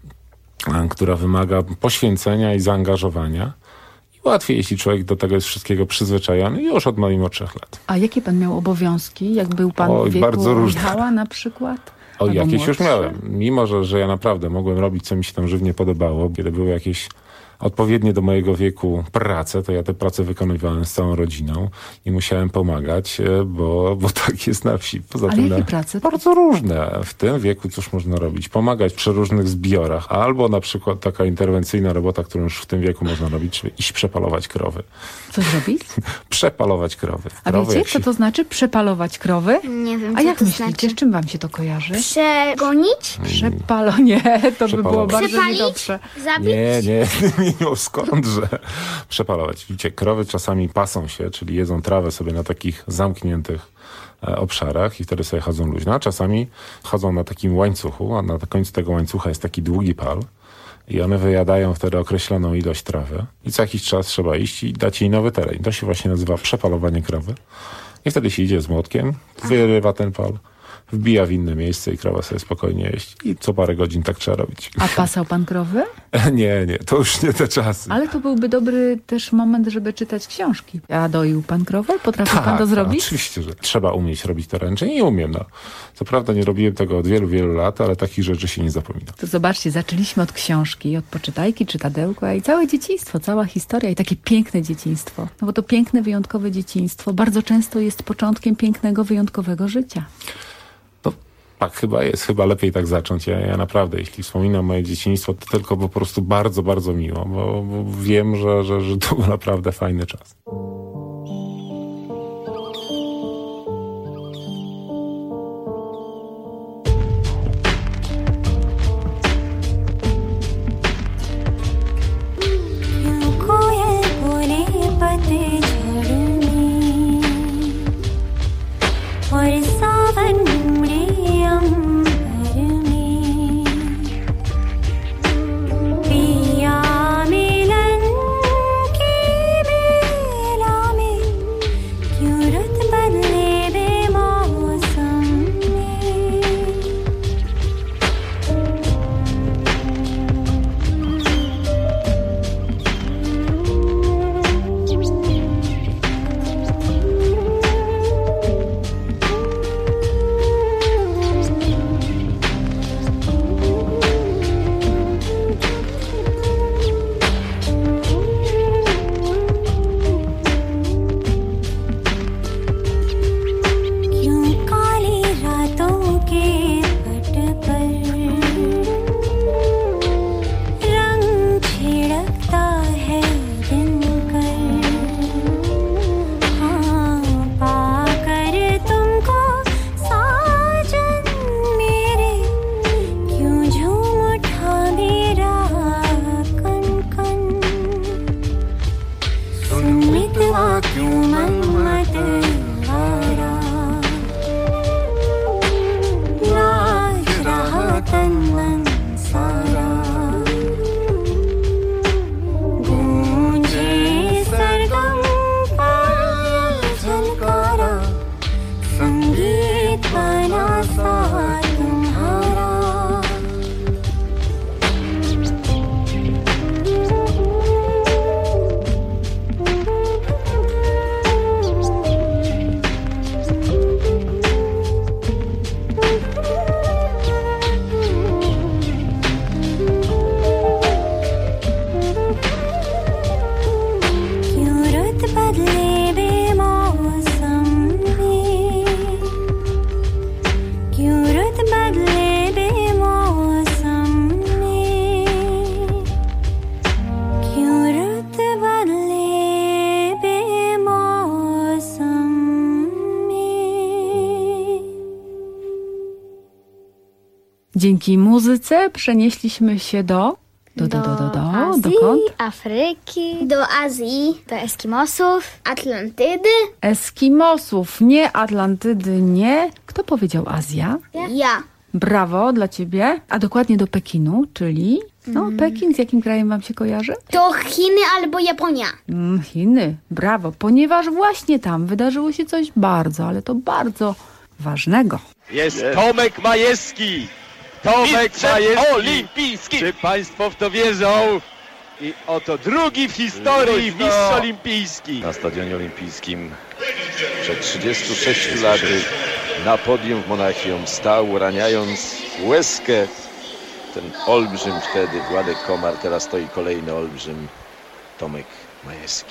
która wymaga poświęcenia i zaangażowania. I łatwiej, jeśli człowiek do tego jest wszystkiego przyzwyczajony już od najmłodszych lat. A jakie pan miał obowiązki? Jak był pan w wieku bardzo różne. Michała na przykład? O, jakieś młodszy? już miałem. Mimo, że ja naprawdę mogłem robić, co mi się tam żywnie podobało. Kiedy były jakieś odpowiednie do mojego wieku prace, to ja te prace wykonywałem z całą rodziną i musiałem pomagać, bo tak jest na wsi. Poza Ale tym jakie prace? Bardzo różne. W tym wieku cóż można robić? Pomagać przy różnych zbiorach. Albo na przykład taka interwencyjna robota, którą już w tym wieku można robić, czyli iść przepalować krowy. Co zrobić? Przepalować krowy. A wiecie, co to znaczy przepalować krowy? Nie wiem, A co jak to myślicie, znaczy. z czym wam się to kojarzy? Przegonić? Przepalonie, to by było bardzo Przepalić? niedobrze. Zabić? Nie, skąd, że przepalować. Widzicie, krowy czasami pasą się, czyli jedzą trawę sobie na takich zamkniętych obszarach i wtedy sobie chodzą luźno, a czasami chodzą na takim łańcuchu, a na końcu tego łańcucha jest taki długi pal i one wyjadają wtedy określoną ilość trawy i co jakiś czas trzeba iść i dać jej nowy teren. To się właśnie nazywa przepalowanie krowy. I wtedy się idzie z młotkiem, wyrywa ten pal, wbija w inne miejsce i krowa sobie spokojnie jeść. I co parę godzin tak trzeba robić. A pasał pan krowy? Nie, to już nie te czasy. Ale to byłby dobry też moment, żeby czytać książki. A doił pan krowę? Potrafił pan to zrobić? Oczywiście, że trzeba umieć robić to ręcznie. Nie umiem, no. Co prawda nie robiłem tego od wielu, wielu lat, ale takich rzeczy się nie zapomina. To zobaczcie, zaczęliśmy od książki, od poczytajki, czytadełka i całe dzieciństwo, cała historia i takie piękne dzieciństwo. No bo to piękne, wyjątkowe dzieciństwo bardzo często jest początkiem pięknego, wyjątkowego życia. Tak, chyba lepiej tak zacząć. Ja naprawdę, jeśli wspominam moje dzieciństwo, to tylko po prostu bardzo, bardzo miło, bo wiem, że to był naprawdę fajny czas. Dzięki muzyce przenieśliśmy się Azji, dokąd? Afryki, do Azji, do Eskimosów, Atlantydy. Eskimosów, nie Atlantydy, nie. Kto powiedział Azja? Ja. Brawo dla ciebie. A dokładnie do Pekinu, czyli... Pekin z jakim krajem wam się kojarzy? To Chiny albo Japonia. Chiny, brawo, ponieważ właśnie tam wydarzyło się coś bardzo, ale to bardzo ważnego. Jest Tomek Majewski. Tomek Majewski. Olimpijski. Czy państwo w to wierzą? I oto drugi w historii mistrz olimpijski. Na stadionie olimpijskim przed 36 laty na podium w Monachium stał, raniając łezkę. Ten olbrzym wtedy, Władek Komar, teraz stoi kolejny olbrzym, Tomek Majewski.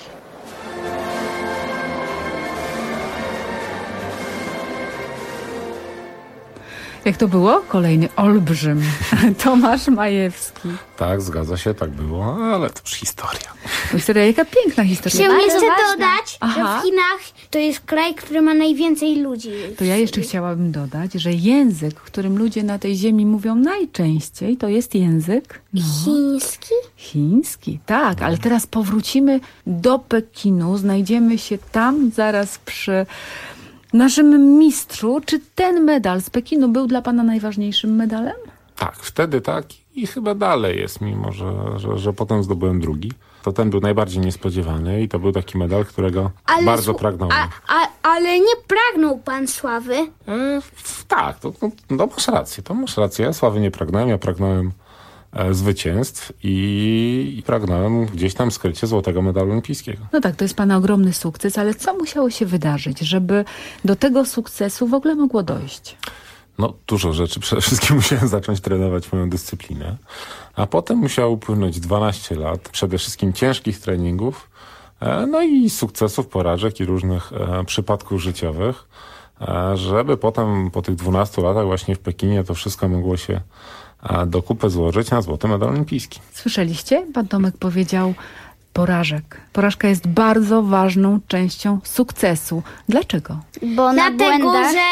Jak to było? Kolejny olbrzym. Tomasz Majewski. Tak, zgadza się, tak było, ale to już historia. Historia, jaka piękna historia. Chciałam jeszcze dodać, że w Chinach to jest kraj, który ma najwięcej ludzi. To ja jeszcze chciałabym dodać, że język, którym ludzie na tej ziemi mówią najczęściej, to jest język... Chiński? Chiński, tak, ale teraz powrócimy do Pekinu, znajdziemy się tam zaraz przy naszym mistrzu. Czy ten medal z Pekinu był dla pana najważniejszym medalem? Tak, wtedy tak i chyba dalej jest, mimo że potem zdobyłem drugi. To ten był najbardziej niespodziewany i to był taki medal, którego bardzo pragnąłem. Ale nie pragnął pan sławy? Tak, to masz rację. Ja sławy nie pragnąłem, ja pragnąłem zwycięstw i pragnąłem gdzieś tam skrycie złotego medalu olimpijskiego. No tak, to jest pana ogromny sukces, ale co musiało się wydarzyć, żeby do tego sukcesu w ogóle mogło dojść? No dużo rzeczy. Przede wszystkim musiałem zacząć trenować moją dyscyplinę, a potem musiało upłynąć 12 lat, przede wszystkim ciężkich treningów, no i sukcesów, porażek i różnych przypadków życiowych, żeby potem po tych 12 latach właśnie w Pekinie to wszystko mogło się do kupy złożyć na złoty medal olimpijski. Słyszeliście? Pan Tomek powiedział porażek. Porażka jest bardzo ważną częścią sukcesu. Dlaczego? Bo dlatego,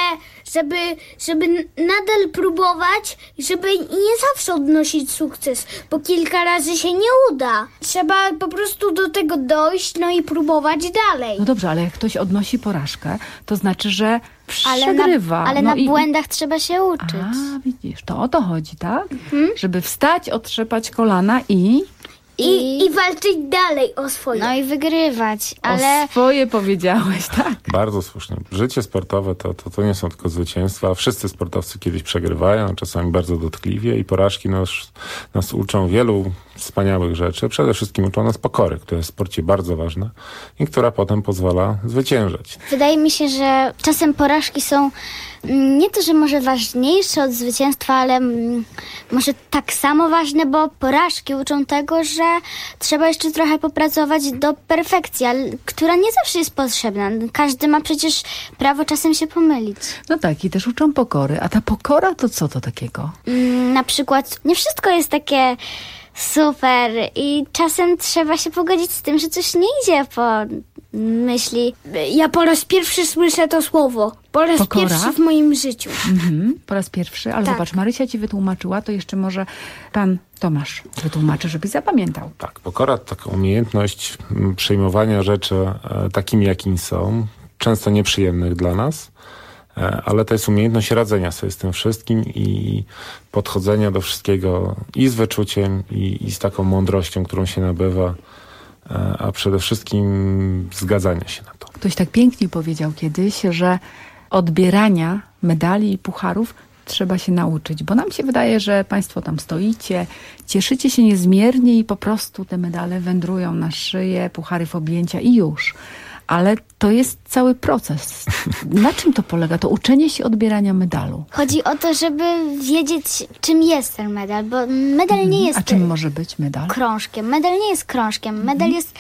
żeby nadal próbować, żeby nie zawsze odnosić sukces, bo kilka razy się nie uda. Trzeba po prostu do tego dojść, no i próbować dalej. No dobrze, ale jak ktoś odnosi porażkę, to znaczy, że przegrywa. Ale na błędach trzeba się uczyć. A, widzisz, to o to chodzi, tak? Żeby wstać, otrzepać kolana i walczyć dalej o swoje. No i wygrywać, ale... O swoje powiedziałeś, tak. Bardzo słusznie. Życie sportowe to nie są tylko zwycięstwa. Wszyscy sportowcy kiedyś przegrywają, czasami bardzo dotkliwie i porażki nas uczą wielu wspaniałych rzeczy. Przede wszystkim uczą nas pokory, która jest w sporcie bardzo ważna i która potem pozwala zwyciężać. Wydaje mi się, że czasem porażki są nie to, że może ważniejsze od zwycięstwa, ale może tak samo ważne, bo porażki uczą tego, że trzeba jeszcze trochę popracować do perfekcji, która nie zawsze jest potrzebna. Każdy ma przecież prawo czasem się pomylić. No tak, i też uczą pokory. A ta pokora to co to takiego? Na przykład nie wszystko jest takie super i czasem trzeba się pogodzić z tym, że coś nie idzie po myśli. Ja po raz pierwszy słyszę to słowo. Po raz pierwszy w moim życiu. Po raz pierwszy, ale tak. Zobacz, Marysia ci wytłumaczyła, to jeszcze może pan Tomasz wytłumaczy, żebyś zapamiętał. Tak, pokora to taka umiejętność przyjmowania rzeczy takimi, jakimi są, często nieprzyjemnych dla nas, ale to jest umiejętność radzenia sobie z tym wszystkim i podchodzenia do wszystkiego i z wyczuciem, i z taką mądrością, którą się nabywa, a przede wszystkim zgadzania się na to. Ktoś tak pięknie powiedział kiedyś, że odbierania medali i pucharów trzeba się nauczyć, bo nam się wydaje, że państwo tam stoicie, cieszycie się niezmiernie i po prostu te medale wędrują na szyję, puchary w objęcia i już. Ale to jest cały proces. Na czym to polega? To uczenie się odbierania medalu. Chodzi o to, żeby wiedzieć, czym jest ten medal, bo medal nie jest... A czym może być medal? Krążkiem. Medal nie jest krążkiem. Medal jest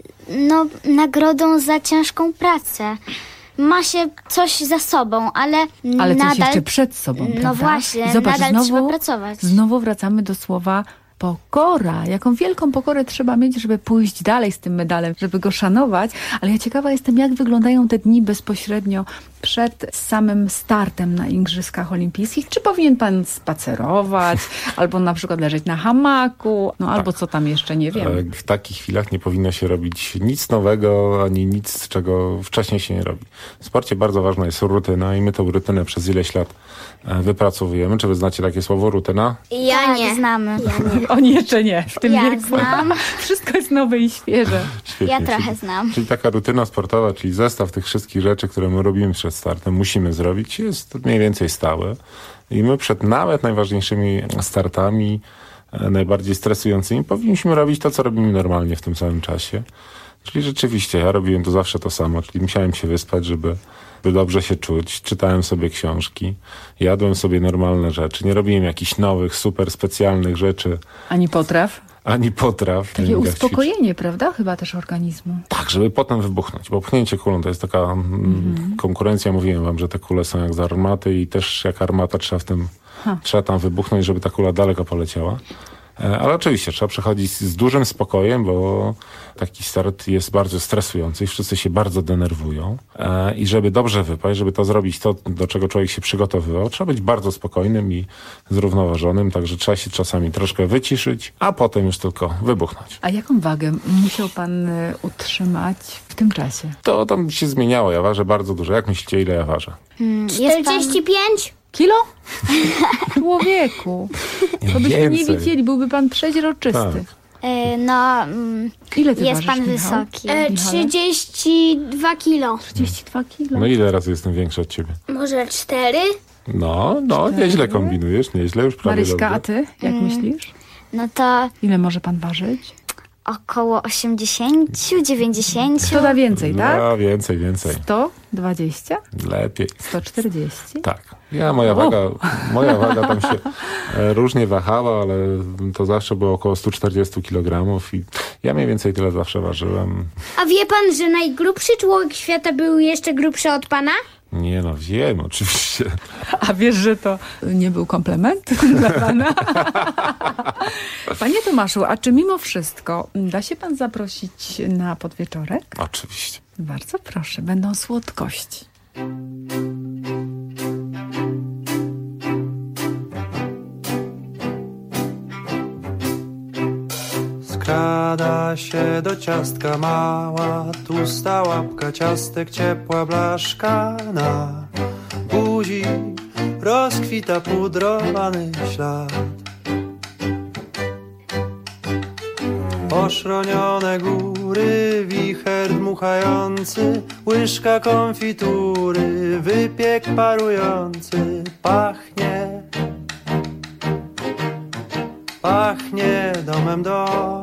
nagrodą za ciężką pracę. Ma się coś za sobą, ale nadal... coś jeszcze przed sobą, prawda? No właśnie, zobacz, nadal trzeba pracować. Znowu wracamy do słowa pokora, jaką wielką pokorę trzeba mieć, żeby pójść dalej z tym medalem, żeby go szanować. Ale ja ciekawa jestem, jak wyglądają te dni bezpośrednio przed samym startem na Igrzyskach Olimpijskich. Czy powinien pan spacerować, albo na przykład leżeć na hamaku, albo co tam jeszcze, nie wiem. W takich chwilach nie powinno się robić nic nowego, ani nic, czego wcześniej się nie robi. W sporcie bardzo ważna jest rutyna i my tę rutynę przez ileś lat wypracowujemy. Czy wy znacie takie słowo rutyna? Ja nie. Znamy. Oni jeszcze nie. W tym Ja wieku. znam. Wszystko jest nowe i świeże. Świetnie, Ja trochę znam. Czyli taka rutyna sportowa, czyli zestaw tych wszystkich rzeczy, które my robimy przed startem, musimy zrobić, jest mniej więcej stały. I my przed nawet najważniejszymi startami, najbardziej stresującymi, powinniśmy robić to, co robimy normalnie w tym samym czasie. Czyli rzeczywiście, ja robiłem to zawsze to samo, czyli musiałem się wyspać, żeby dobrze się czuć. Czytałem sobie książki, jadłem sobie normalne rzeczy. Nie robiłem jakichś nowych, super specjalnych rzeczy. Ani potraw? Ani potraw. Takie uspokojenie, prawda? Chyba też organizmu. Tak, żeby potem wybuchnąć. Bo pchnięcie kulą to jest taka konkurencja. Mówiłem wam, że te kule są jak z armaty i też jak armata trzeba tam wybuchnąć, żeby ta kula daleko poleciała. Ale oczywiście trzeba przechodzić z dużym spokojem, bo taki start jest bardzo stresujący i wszyscy się bardzo denerwują. I żeby dobrze wypaść, żeby to zrobić to, do czego człowiek się przygotowywał, trzeba być bardzo spokojnym i zrównoważonym, także trzeba się czasami troszkę wyciszyć, a potem już tylko wybuchnąć. A jaką wagę musiał pan utrzymać w tym czasie? To tam się zmieniało. Ja ważę bardzo dużo. Jak myślicie, ile ja ważę? 45 kilo? Człowieku. To byśmy nie widzieli, byłby pan przeźroczysty. Tak. Ile ty jest ważysz, pan Michał? wysoki. 32 kilo. 32 kilo. No ile razy jestem większy od ciebie? Może 4? No, nieźle kombinujesz, nieźle, już prawie Maryśka, dobrze. a ty? Jak myślisz? No to Ile może pan ważyć? około 80, 90. To da więcej, tak? No, więcej. 120? Lepiej. 140? Tak. Moja waga tam się różnie wahała, ale to zawsze było około 140 kg i ja mniej więcej tyle zawsze ważyłem. A wie pan, że najgrubszy człowiek świata był jeszcze grubszy od pana? Nie wiem, oczywiście. A wiesz, że to nie był komplement dla pana? Panie Tomaszu, a czy mimo wszystko da się pan zaprosić na podwieczorek? Oczywiście. Bardzo proszę, będą słodkości. Skrada się do ciastka mała, tłusta łapka ciastek, ciepła blaszka na buzi, rozkwita pudrowany ślad. Oszronione góry, wicher dmuchający, łyżka konfitury, wypiek parujący, pachnie domem dom.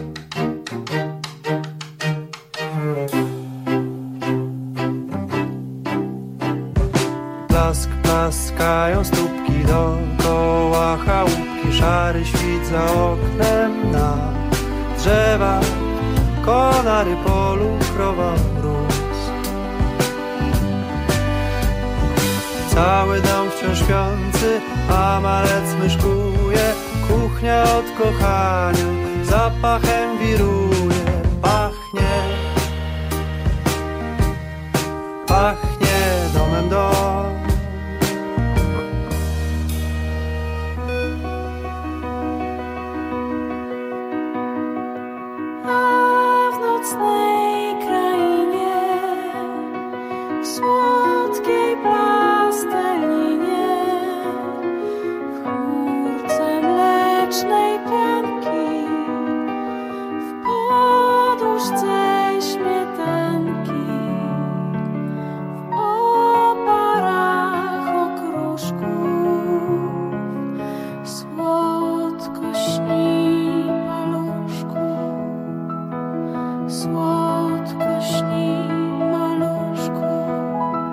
Plaskają stópki dookoła chałupki, szary świt za oknem na drzewa, konary polu, krowa mróz. Cały dom wciąż śpiący, a malec myszkuje, kuchnia od kochania zapachem wiruje, pachnie domem dom. Słodkiej plastelninie, w chórce mlecznej pianki, w poduszce śmietanki, w oparach okruszków, słodko śni paluszku, słodko śni maluszku.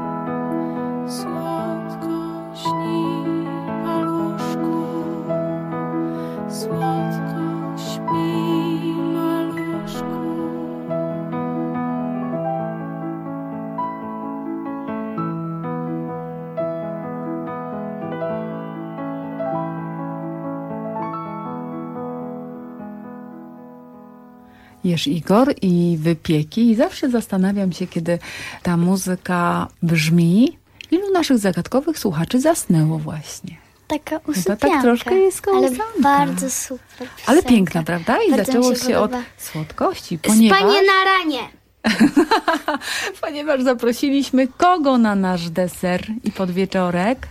Jesz Igor i wypieki. I zawsze zastanawiam się, kiedy ta muzyka brzmi, ilu naszych zagadkowych słuchaczy zasnęło właśnie. Taka Chyba usypianka. tak troszkę jest kołysanka. Ale bardzo super piosenka. Ale piękna, prawda? I Bardzo zaczęło mi się od podoba. słodkości, ponieważ... Spanie na ranie. Ponieważ zaprosiliśmy kogo na nasz deser i podwieczorek?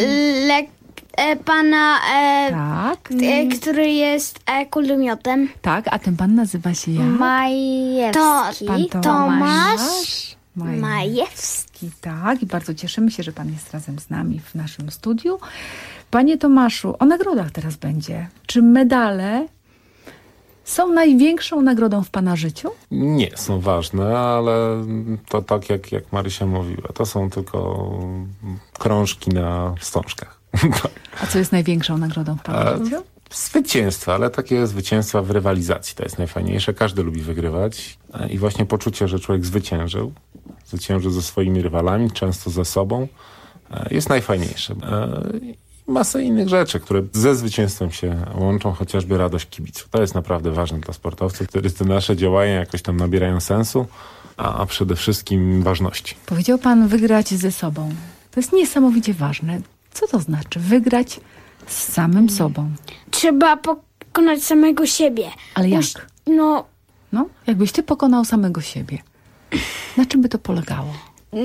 Pana, Tak. który jest kulomiotem. Tak, a ten pan nazywa się jak? Majewski. Pan Tomasz Majewski. Tak, i bardzo cieszymy się, że pan jest razem z nami w naszym studiu. Panie Tomaszu, o nagrodach teraz będzie. Czy medale są największą nagrodą w pana życiu? Nie, są ważne, ale to tak jak Marysia mówiła, to są tylko krążki na wstążkach. A co jest największą nagrodą w pana życiu? Zwycięstwa, ale takie zwycięstwa w rywalizacji. To jest najfajniejsze. Każdy lubi wygrywać. I właśnie poczucie, że człowiek zwyciężył ze swoimi rywalami, często ze sobą, jest najfajniejsze. Masę innych rzeczy, które ze zwycięstwem się łączą, chociażby radość kibiców. To jest naprawdę ważne dla sportowców, wtedy te nasze działania jakoś tam nabierają sensu, a przede wszystkim ważności. Powiedział pan wygrać ze sobą. To jest niesamowicie ważne. Co to znaczy wygrać z samym sobą? Trzeba pokonać samego siebie. Ale jak? No, jakbyś ty pokonał samego siebie. Na czym by to polegało?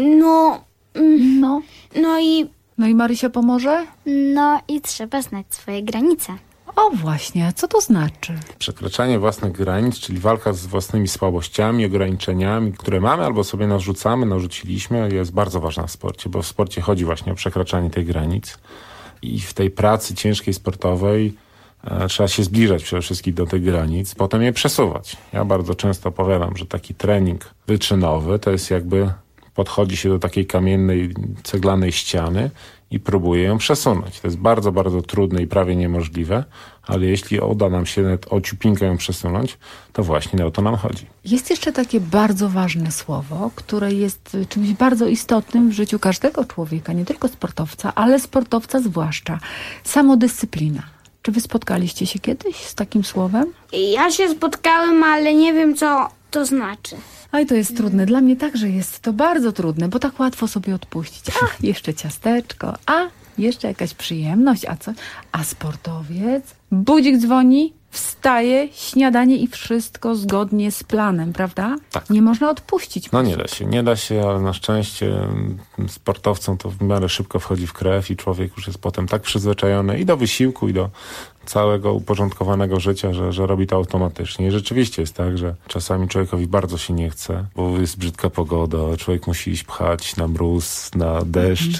No i Marysia pomoże? No i trzeba znać swoje granice. O właśnie, a co to znaczy? Przekraczanie własnych granic, czyli walka z własnymi słabościami, ograniczeniami, które mamy albo sobie narzuciliśmy, jest bardzo ważna w sporcie, bo w sporcie chodzi właśnie o przekraczanie tych granic. I w tej pracy ciężkiej sportowej trzeba się zbliżać przede wszystkim do tych granic, potem je przesuwać. Ja bardzo często opowiadam, że taki trening wyczynowy to jest jakby podchodzi się do takiej kamiennej, ceglanej ściany i próbuje ją przesunąć. To jest bardzo, bardzo trudne i prawie niemożliwe, ale jeśli uda nam się nawet o ciupinkę ją przesunąć, to właśnie o to nam chodzi. Jest jeszcze takie bardzo ważne słowo, które jest czymś bardzo istotnym w życiu każdego człowieka, nie tylko sportowca, ale sportowca zwłaszcza. Samodyscyplina. Czy wy spotkaliście się kiedyś z takim słowem? Ja się spotkałem, ale nie wiem, co to znaczy. Oj, to jest trudne. Dla mnie także jest to bardzo trudne, bo tak łatwo sobie odpuścić. Jeszcze ciasteczko, jeszcze jakaś przyjemność, a sportowiec? Budzik dzwoni, wstaje, śniadanie i wszystko zgodnie z planem, prawda? Tak. Nie można odpuścić. No nie da się, ale na szczęście sportowcom to w miarę szybko wchodzi w krew i człowiek już jest potem tak przyzwyczajony i do wysiłku, i do całego uporządkowanego życia, że robi to automatycznie. I rzeczywiście jest tak, że czasami człowiekowi bardzo się nie chce, bo jest brzydka pogoda, człowiek musi iść pchać na mróz, na deszcz,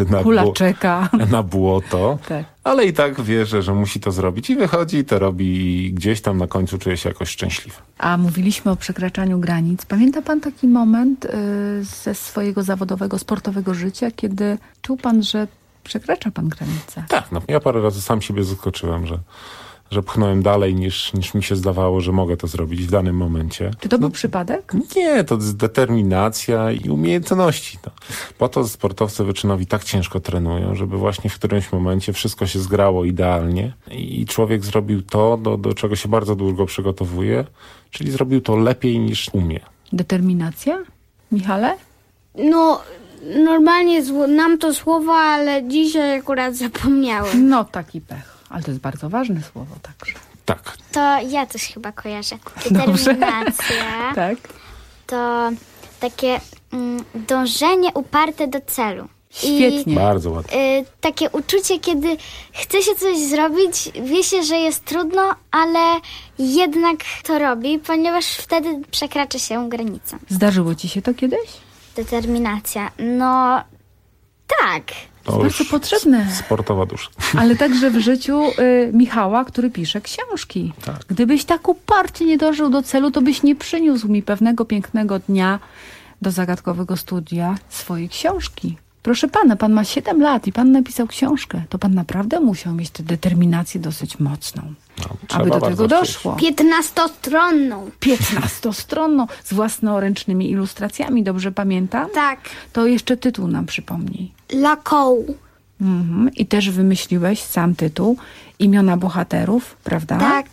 na błoto, tak. Ale i tak wie, że musi to zrobić i wychodzi i to robi i gdzieś tam na końcu czuje się jakoś szczęśliwy. A mówiliśmy o przekraczaniu granic. Pamięta pan taki moment ze swojego zawodowego, sportowego życia, kiedy czuł pan, że przekracza pan granicę? Tak, ja parę razy sam siebie zaskoczyłem, że pchnąłem dalej niż mi się zdawało, że mogę to zrobić w danym momencie. Czy to był przypadek? Nie, to jest determinacja i umiejętności. Po to sportowcy wyczynowi tak ciężko trenują, żeby właśnie w którymś momencie wszystko się zgrało idealnie i człowiek zrobił to, do czego się bardzo długo przygotowuje, czyli zrobił to lepiej niż umie. Determinacja? Michale? No, normalnie znam to słowo, ale dzisiaj akurat zapomniałem. No, taki pech. Ale to jest bardzo ważne słowo także. Tak. To ja coś chyba kojarzę. Determinacja. Tak. To takie dążenie uparte do celu. Świetnie. Bardzo ładnie. Takie uczucie, kiedy chce się coś zrobić, wie się, że jest trudno, ale jednak to robi, ponieważ wtedy przekracza się granicę. Zdarzyło ci się to kiedyś? Determinacja. No, tak. To jest bardzo potrzebne. Sportowa dusza. Ale także w życiu Michała, który pisze książki. Tak. Gdybyś tak uparcie nie dążył do celu, to byś nie przyniósł mi pewnego pięknego dnia do zagadkowego studia swojej książki. Proszę pana, pan ma 7 lat i pan napisał książkę. To pan naprawdę musiał mieć tę determinację dosyć mocną, aby do tego doszło. 15-stronną. 15-stronną, z własnoręcznymi ilustracjami, dobrze pamiętam? Tak. To jeszcze tytuł nam przypomnij. Lakoł. I też wymyśliłeś sam tytuł, imiona bohaterów, prawda? Tak.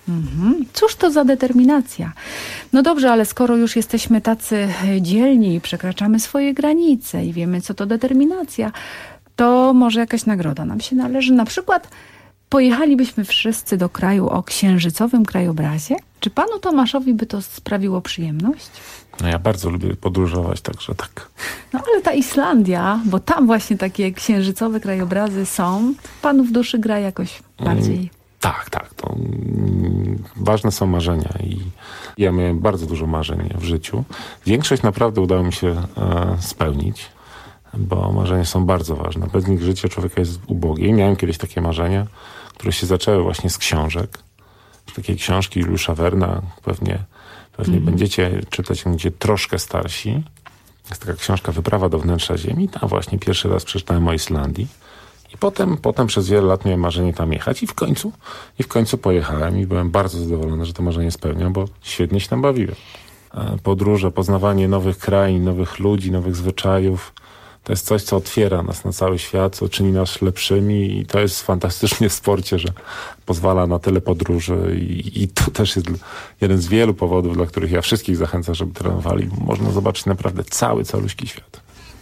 Cóż to za determinacja? No dobrze, ale skoro już jesteśmy tacy dzielni i przekraczamy swoje granice i wiemy, co to determinacja, to może jakaś nagroda nam się należy. Na przykład pojechalibyśmy wszyscy do kraju o księżycowym krajobrazie? Czy panu Tomaszowi by to sprawiło przyjemność? No ja bardzo lubię podróżować, także tak. No ale ta Islandia, bo tam właśnie takie księżycowe krajobrazy są, panu w duszy gra jakoś bardziej... Tak. To ważne są marzenia i ja miałem bardzo dużo marzeń w życiu. Większość naprawdę udało mi się spełnić, bo marzenia są bardzo ważne. Bez nich życie człowieka jest ubogie. I miałem kiedyś takie marzenia, które się zaczęły właśnie z książek. Z takiej książki Juliusza Werna, pewnie będziecie czytać, będziecie troszkę starsi. Jest taka książka Wyprawa do wnętrza Ziemi. Tam właśnie pierwszy raz przeczytałem o Islandii. I potem przez wiele lat miałem marzenie tam jechać i w końcu pojechałem i byłem bardzo zadowolony, że to marzenie spełniam, bo świetnie się tam bawiłem. Podróże, poznawanie nowych krain, nowych ludzi, nowych zwyczajów, to jest coś, co otwiera nas na cały świat, co czyni nas lepszymi i to jest fantastycznie w sporcie, że pozwala na tyle podróży i to też jest jeden z wielu powodów, dla których ja wszystkich zachęcam, żeby trenowali. Można zobaczyć naprawdę caluśki świat.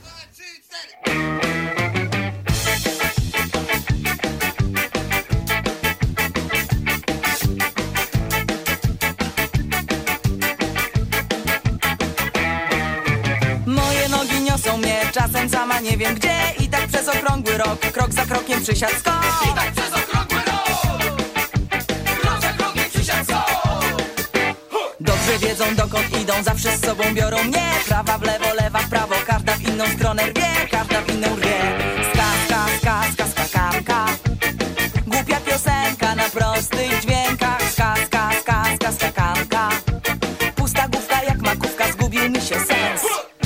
Czasem sama nie wiem gdzie i tak przez okrągły rok, krok za krokiem przysiad skok. I tak przez okrągły rok, krok za krokiem przysiad skok. Dobrze wiedzą dokąd idą, zawsze z sobą biorą mnie. Prawa w lewo, lewa w prawo, każda w inną stronę rwie, każda w inną rwie. Skakanka, głupia piosenka na prostych dźwiękach. Skakanka, pusta główka jak makówka, zgubił mi się sens.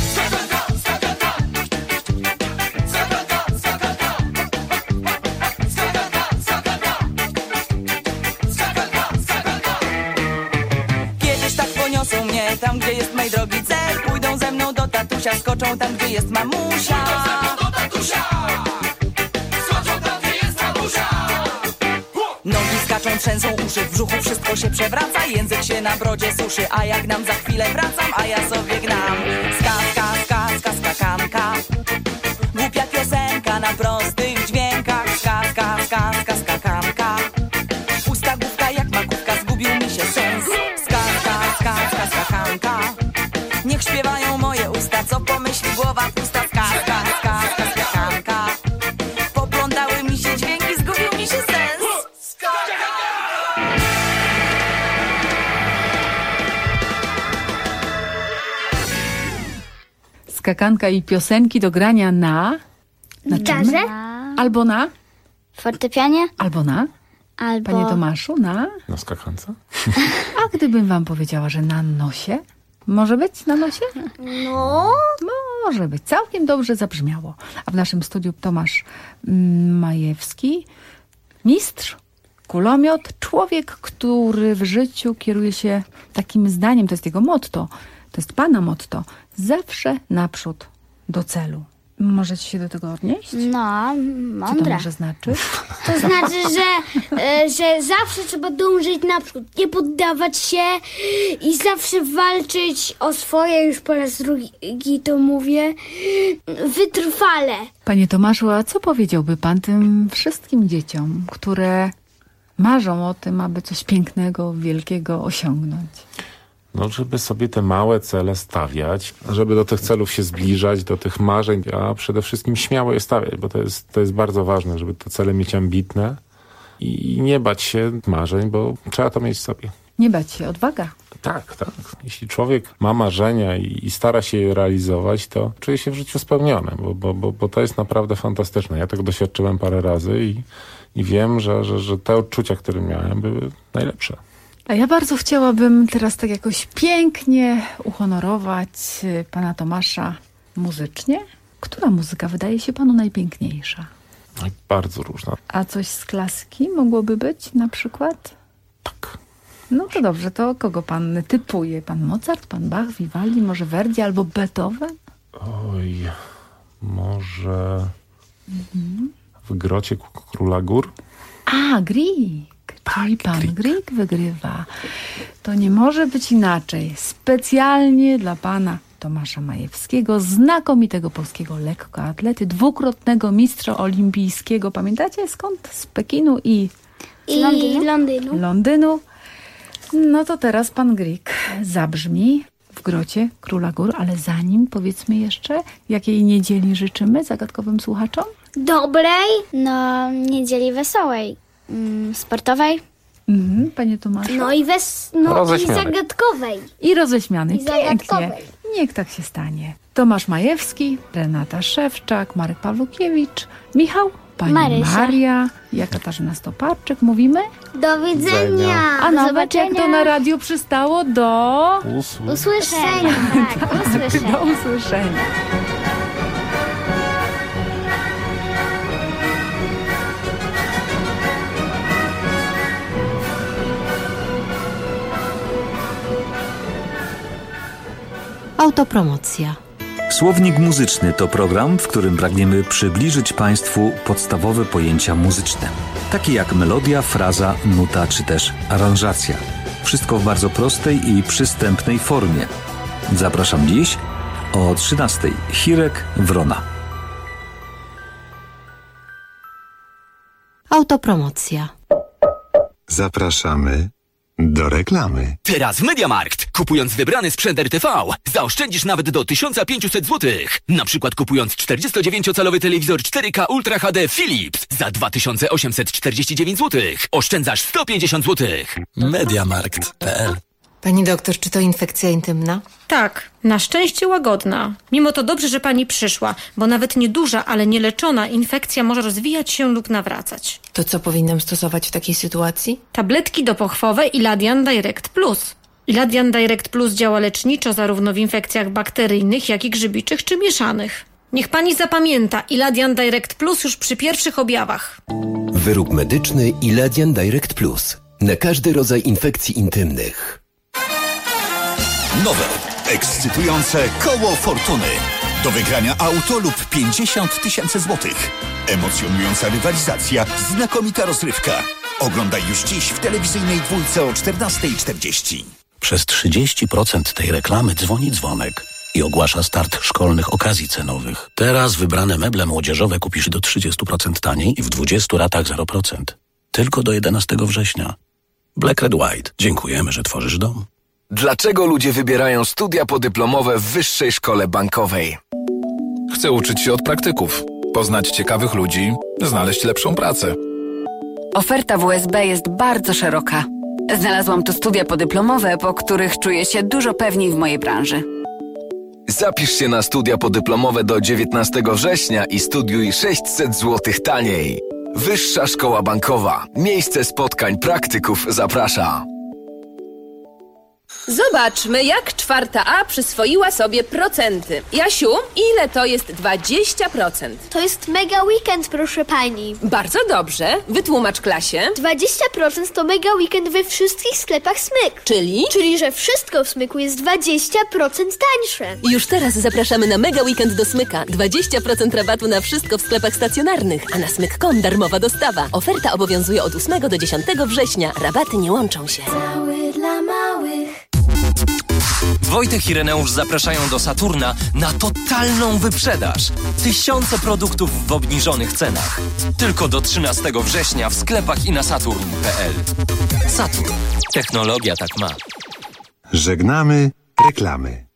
Tam, gdzie jest mej drogi cel, pójdą ze mną do tatusia, skoczą tam, gdzie jest mamusia. Pójdą ze mną do tatusia, skoczą tam, gdzie jest mamusia. Nogi skaczą, trzęsą uszy, w brzuchu wszystko się przewraca, język się na brodzie suszy, a jak nam za chwilę wracam, a ja sobie gnam. Skakanka, głupia piosenka na prostych dźwiękach. Skakanka, pusta główka jak makówka, zgubił mi się sens. Skakanka, niech śpiewają moje usta, co pomyśli głowa pusta. Skakanka, poplątały mi się dźwięki, zgubił mi się sens. Skakanka i piosenki do grania na gitarze? Albo na fortepianie? Albo Panie Tomaszu, na skakance? A gdybym wam powiedziała, że na nosie? Może być na nosie? No. Może być. Całkiem dobrze zabrzmiało. A w naszym studiu Tomasz Majewski, mistrz, kulomiot, człowiek, który w życiu kieruje się takim zdaniem, to jest jego motto, to jest pana motto, zawsze naprzód do celu. Możecie się do tego odnieść? No, mądre. Co to może znaczyć? To znaczy, że zawsze trzeba dążyć naprzód, nie poddawać się i zawsze walczyć o swoje, już po raz drugi to mówię, wytrwale. Panie Tomaszu, a co powiedziałby pan tym wszystkim dzieciom, które marzą o tym, aby coś pięknego, wielkiego osiągnąć? No, żeby sobie te małe cele stawiać, żeby do tych celów się zbliżać, do tych marzeń, a przede wszystkim śmiało je stawiać, bo to jest bardzo ważne, żeby te cele mieć ambitne i nie bać się marzeń, bo trzeba to mieć w sobie. Nie bać się, odwaga. Tak. Jeśli człowiek ma marzenia i stara się je realizować, to czuje się w życiu spełniony, bo to jest naprawdę fantastyczne. Ja tego doświadczyłem parę razy i wiem, że te odczucia, które miałem, były najlepsze. A ja bardzo chciałabym teraz tak jakoś pięknie uhonorować pana Tomasza muzycznie. Która muzyka wydaje się panu najpiękniejsza? Bardzo różna. A coś z klasyki mogłoby być na przykład? Tak. No to dobrze, to kogo pan typuje? Pan Mozart, pan Bach, Vivaldi, może Verdi albo Beethoven? Oj, może w Grocie Króla Gór? A, Grieg. Czyli pan Grik wygrywa. To nie może być inaczej. Specjalnie dla pana Tomasza Majewskiego, znakomitego polskiego lekkoatlety, dwukrotnego mistrza olimpijskiego. Pamiętacie skąd? Z Pekinu i Londynu. No to teraz pan Grik zabrzmi w grocie Króla Gór, ale zanim powiedzmy jeszcze, jakiej niedzieli życzymy zagadkowym słuchaczom? Dobrej, niedzieli wesołej, sportowej. Panie Tomaszu. I zagadkowej. I roześmianej. Pięknie. Niech tak się stanie. Tomasz Majewski, Renata Szewczak, Marek Pawlukiewicz, Michał, pani Maria, ja Katarzyna Stoparczyk. Mówimy? Do widzenia. A nawet jak to na radiu przystało do... Usłyszenia. Do usłyszenia. Autopromocja. Słownik muzyczny to program, w którym pragniemy przybliżyć Państwu podstawowe pojęcia muzyczne, takie jak melodia, fraza, nuta czy też aranżacja. Wszystko w bardzo prostej i przystępnej formie. Zapraszam dziś o 13:00. Hirek, Wrona. Autopromocja. Zapraszamy do reklamy. Teraz w MediaMarkt, kupując wybrany sprzęt RTV, zaoszczędzisz nawet do 1500 zł. Na przykład kupując 49-calowy telewizor 4K Ultra HD Philips za 2849 zł. Oszczędzasz 150 zł. MediaMarkt.pl. Pani doktor, czy to infekcja intymna? Tak, na szczęście łagodna. Mimo to dobrze, że pani przyszła, bo nawet nieduża, ale nieleczona infekcja może rozwijać się lub nawracać. To co powinnam stosować w takiej sytuacji? Tabletki dopochwowe Iladian Direct Plus. Iladian Direct Plus działa leczniczo zarówno w infekcjach bakteryjnych, jak i grzybiczych czy mieszanych. Niech pani zapamięta Iladian Direct Plus już przy pierwszych objawach. Wyrób medyczny Iladian Direct Plus. Na każdy rodzaj infekcji intymnych. Nowe, ekscytujące koło fortuny. Do wygrania auto lub 50 000 złotych. Emocjonująca rywalizacja, znakomita rozrywka. Oglądaj już dziś w telewizyjnej dwójce o 14:40. Przez 30% tej reklamy dzwoni dzwonek i ogłasza start szkolnych okazji cenowych. Teraz wybrane meble młodzieżowe kupisz do 30% taniej i w 20 ratach 0%. Tylko do 11 września. Black Red White. Dziękujemy, że tworzysz dom. Dlaczego ludzie wybierają studia podyplomowe w Wyższej Szkole Bankowej? Chcę uczyć się od praktyków, poznać ciekawych ludzi, znaleźć lepszą pracę. Oferta WSB jest bardzo szeroka. Znalazłam tu studia podyplomowe, po których czuję się dużo pewniej w mojej branży. Zapisz się na studia podyplomowe do 19 września i studiuj 600 zł taniej. Wyższa Szkoła Bankowa. Miejsce spotkań praktyków zaprasza. Zobaczmy, jak 4A przyswoiła sobie procenty. Jasiu, ile to jest 20%? To jest mega weekend, proszę pani. Bardzo dobrze. Wytłumacz klasie. 20% to mega weekend we wszystkich sklepach Smyk. Czyli? Czyli, że wszystko w Smyku jest 20% tańsze. Już teraz zapraszamy na mega weekend do Smyka. 20% rabatu na wszystko w sklepach stacjonarnych, a na smyk.com darmowa dostawa. Oferta obowiązuje od 8 do 10 września. Rabaty nie łączą się. Cały dla małych. Wojtek i Reneusz zapraszają do Saturna na totalną wyprzedaż. Tysiące produktów w obniżonych cenach. Tylko do 13 września w sklepach i na saturn.pl. Saturn. Technologia tak ma. Żegnamy reklamy.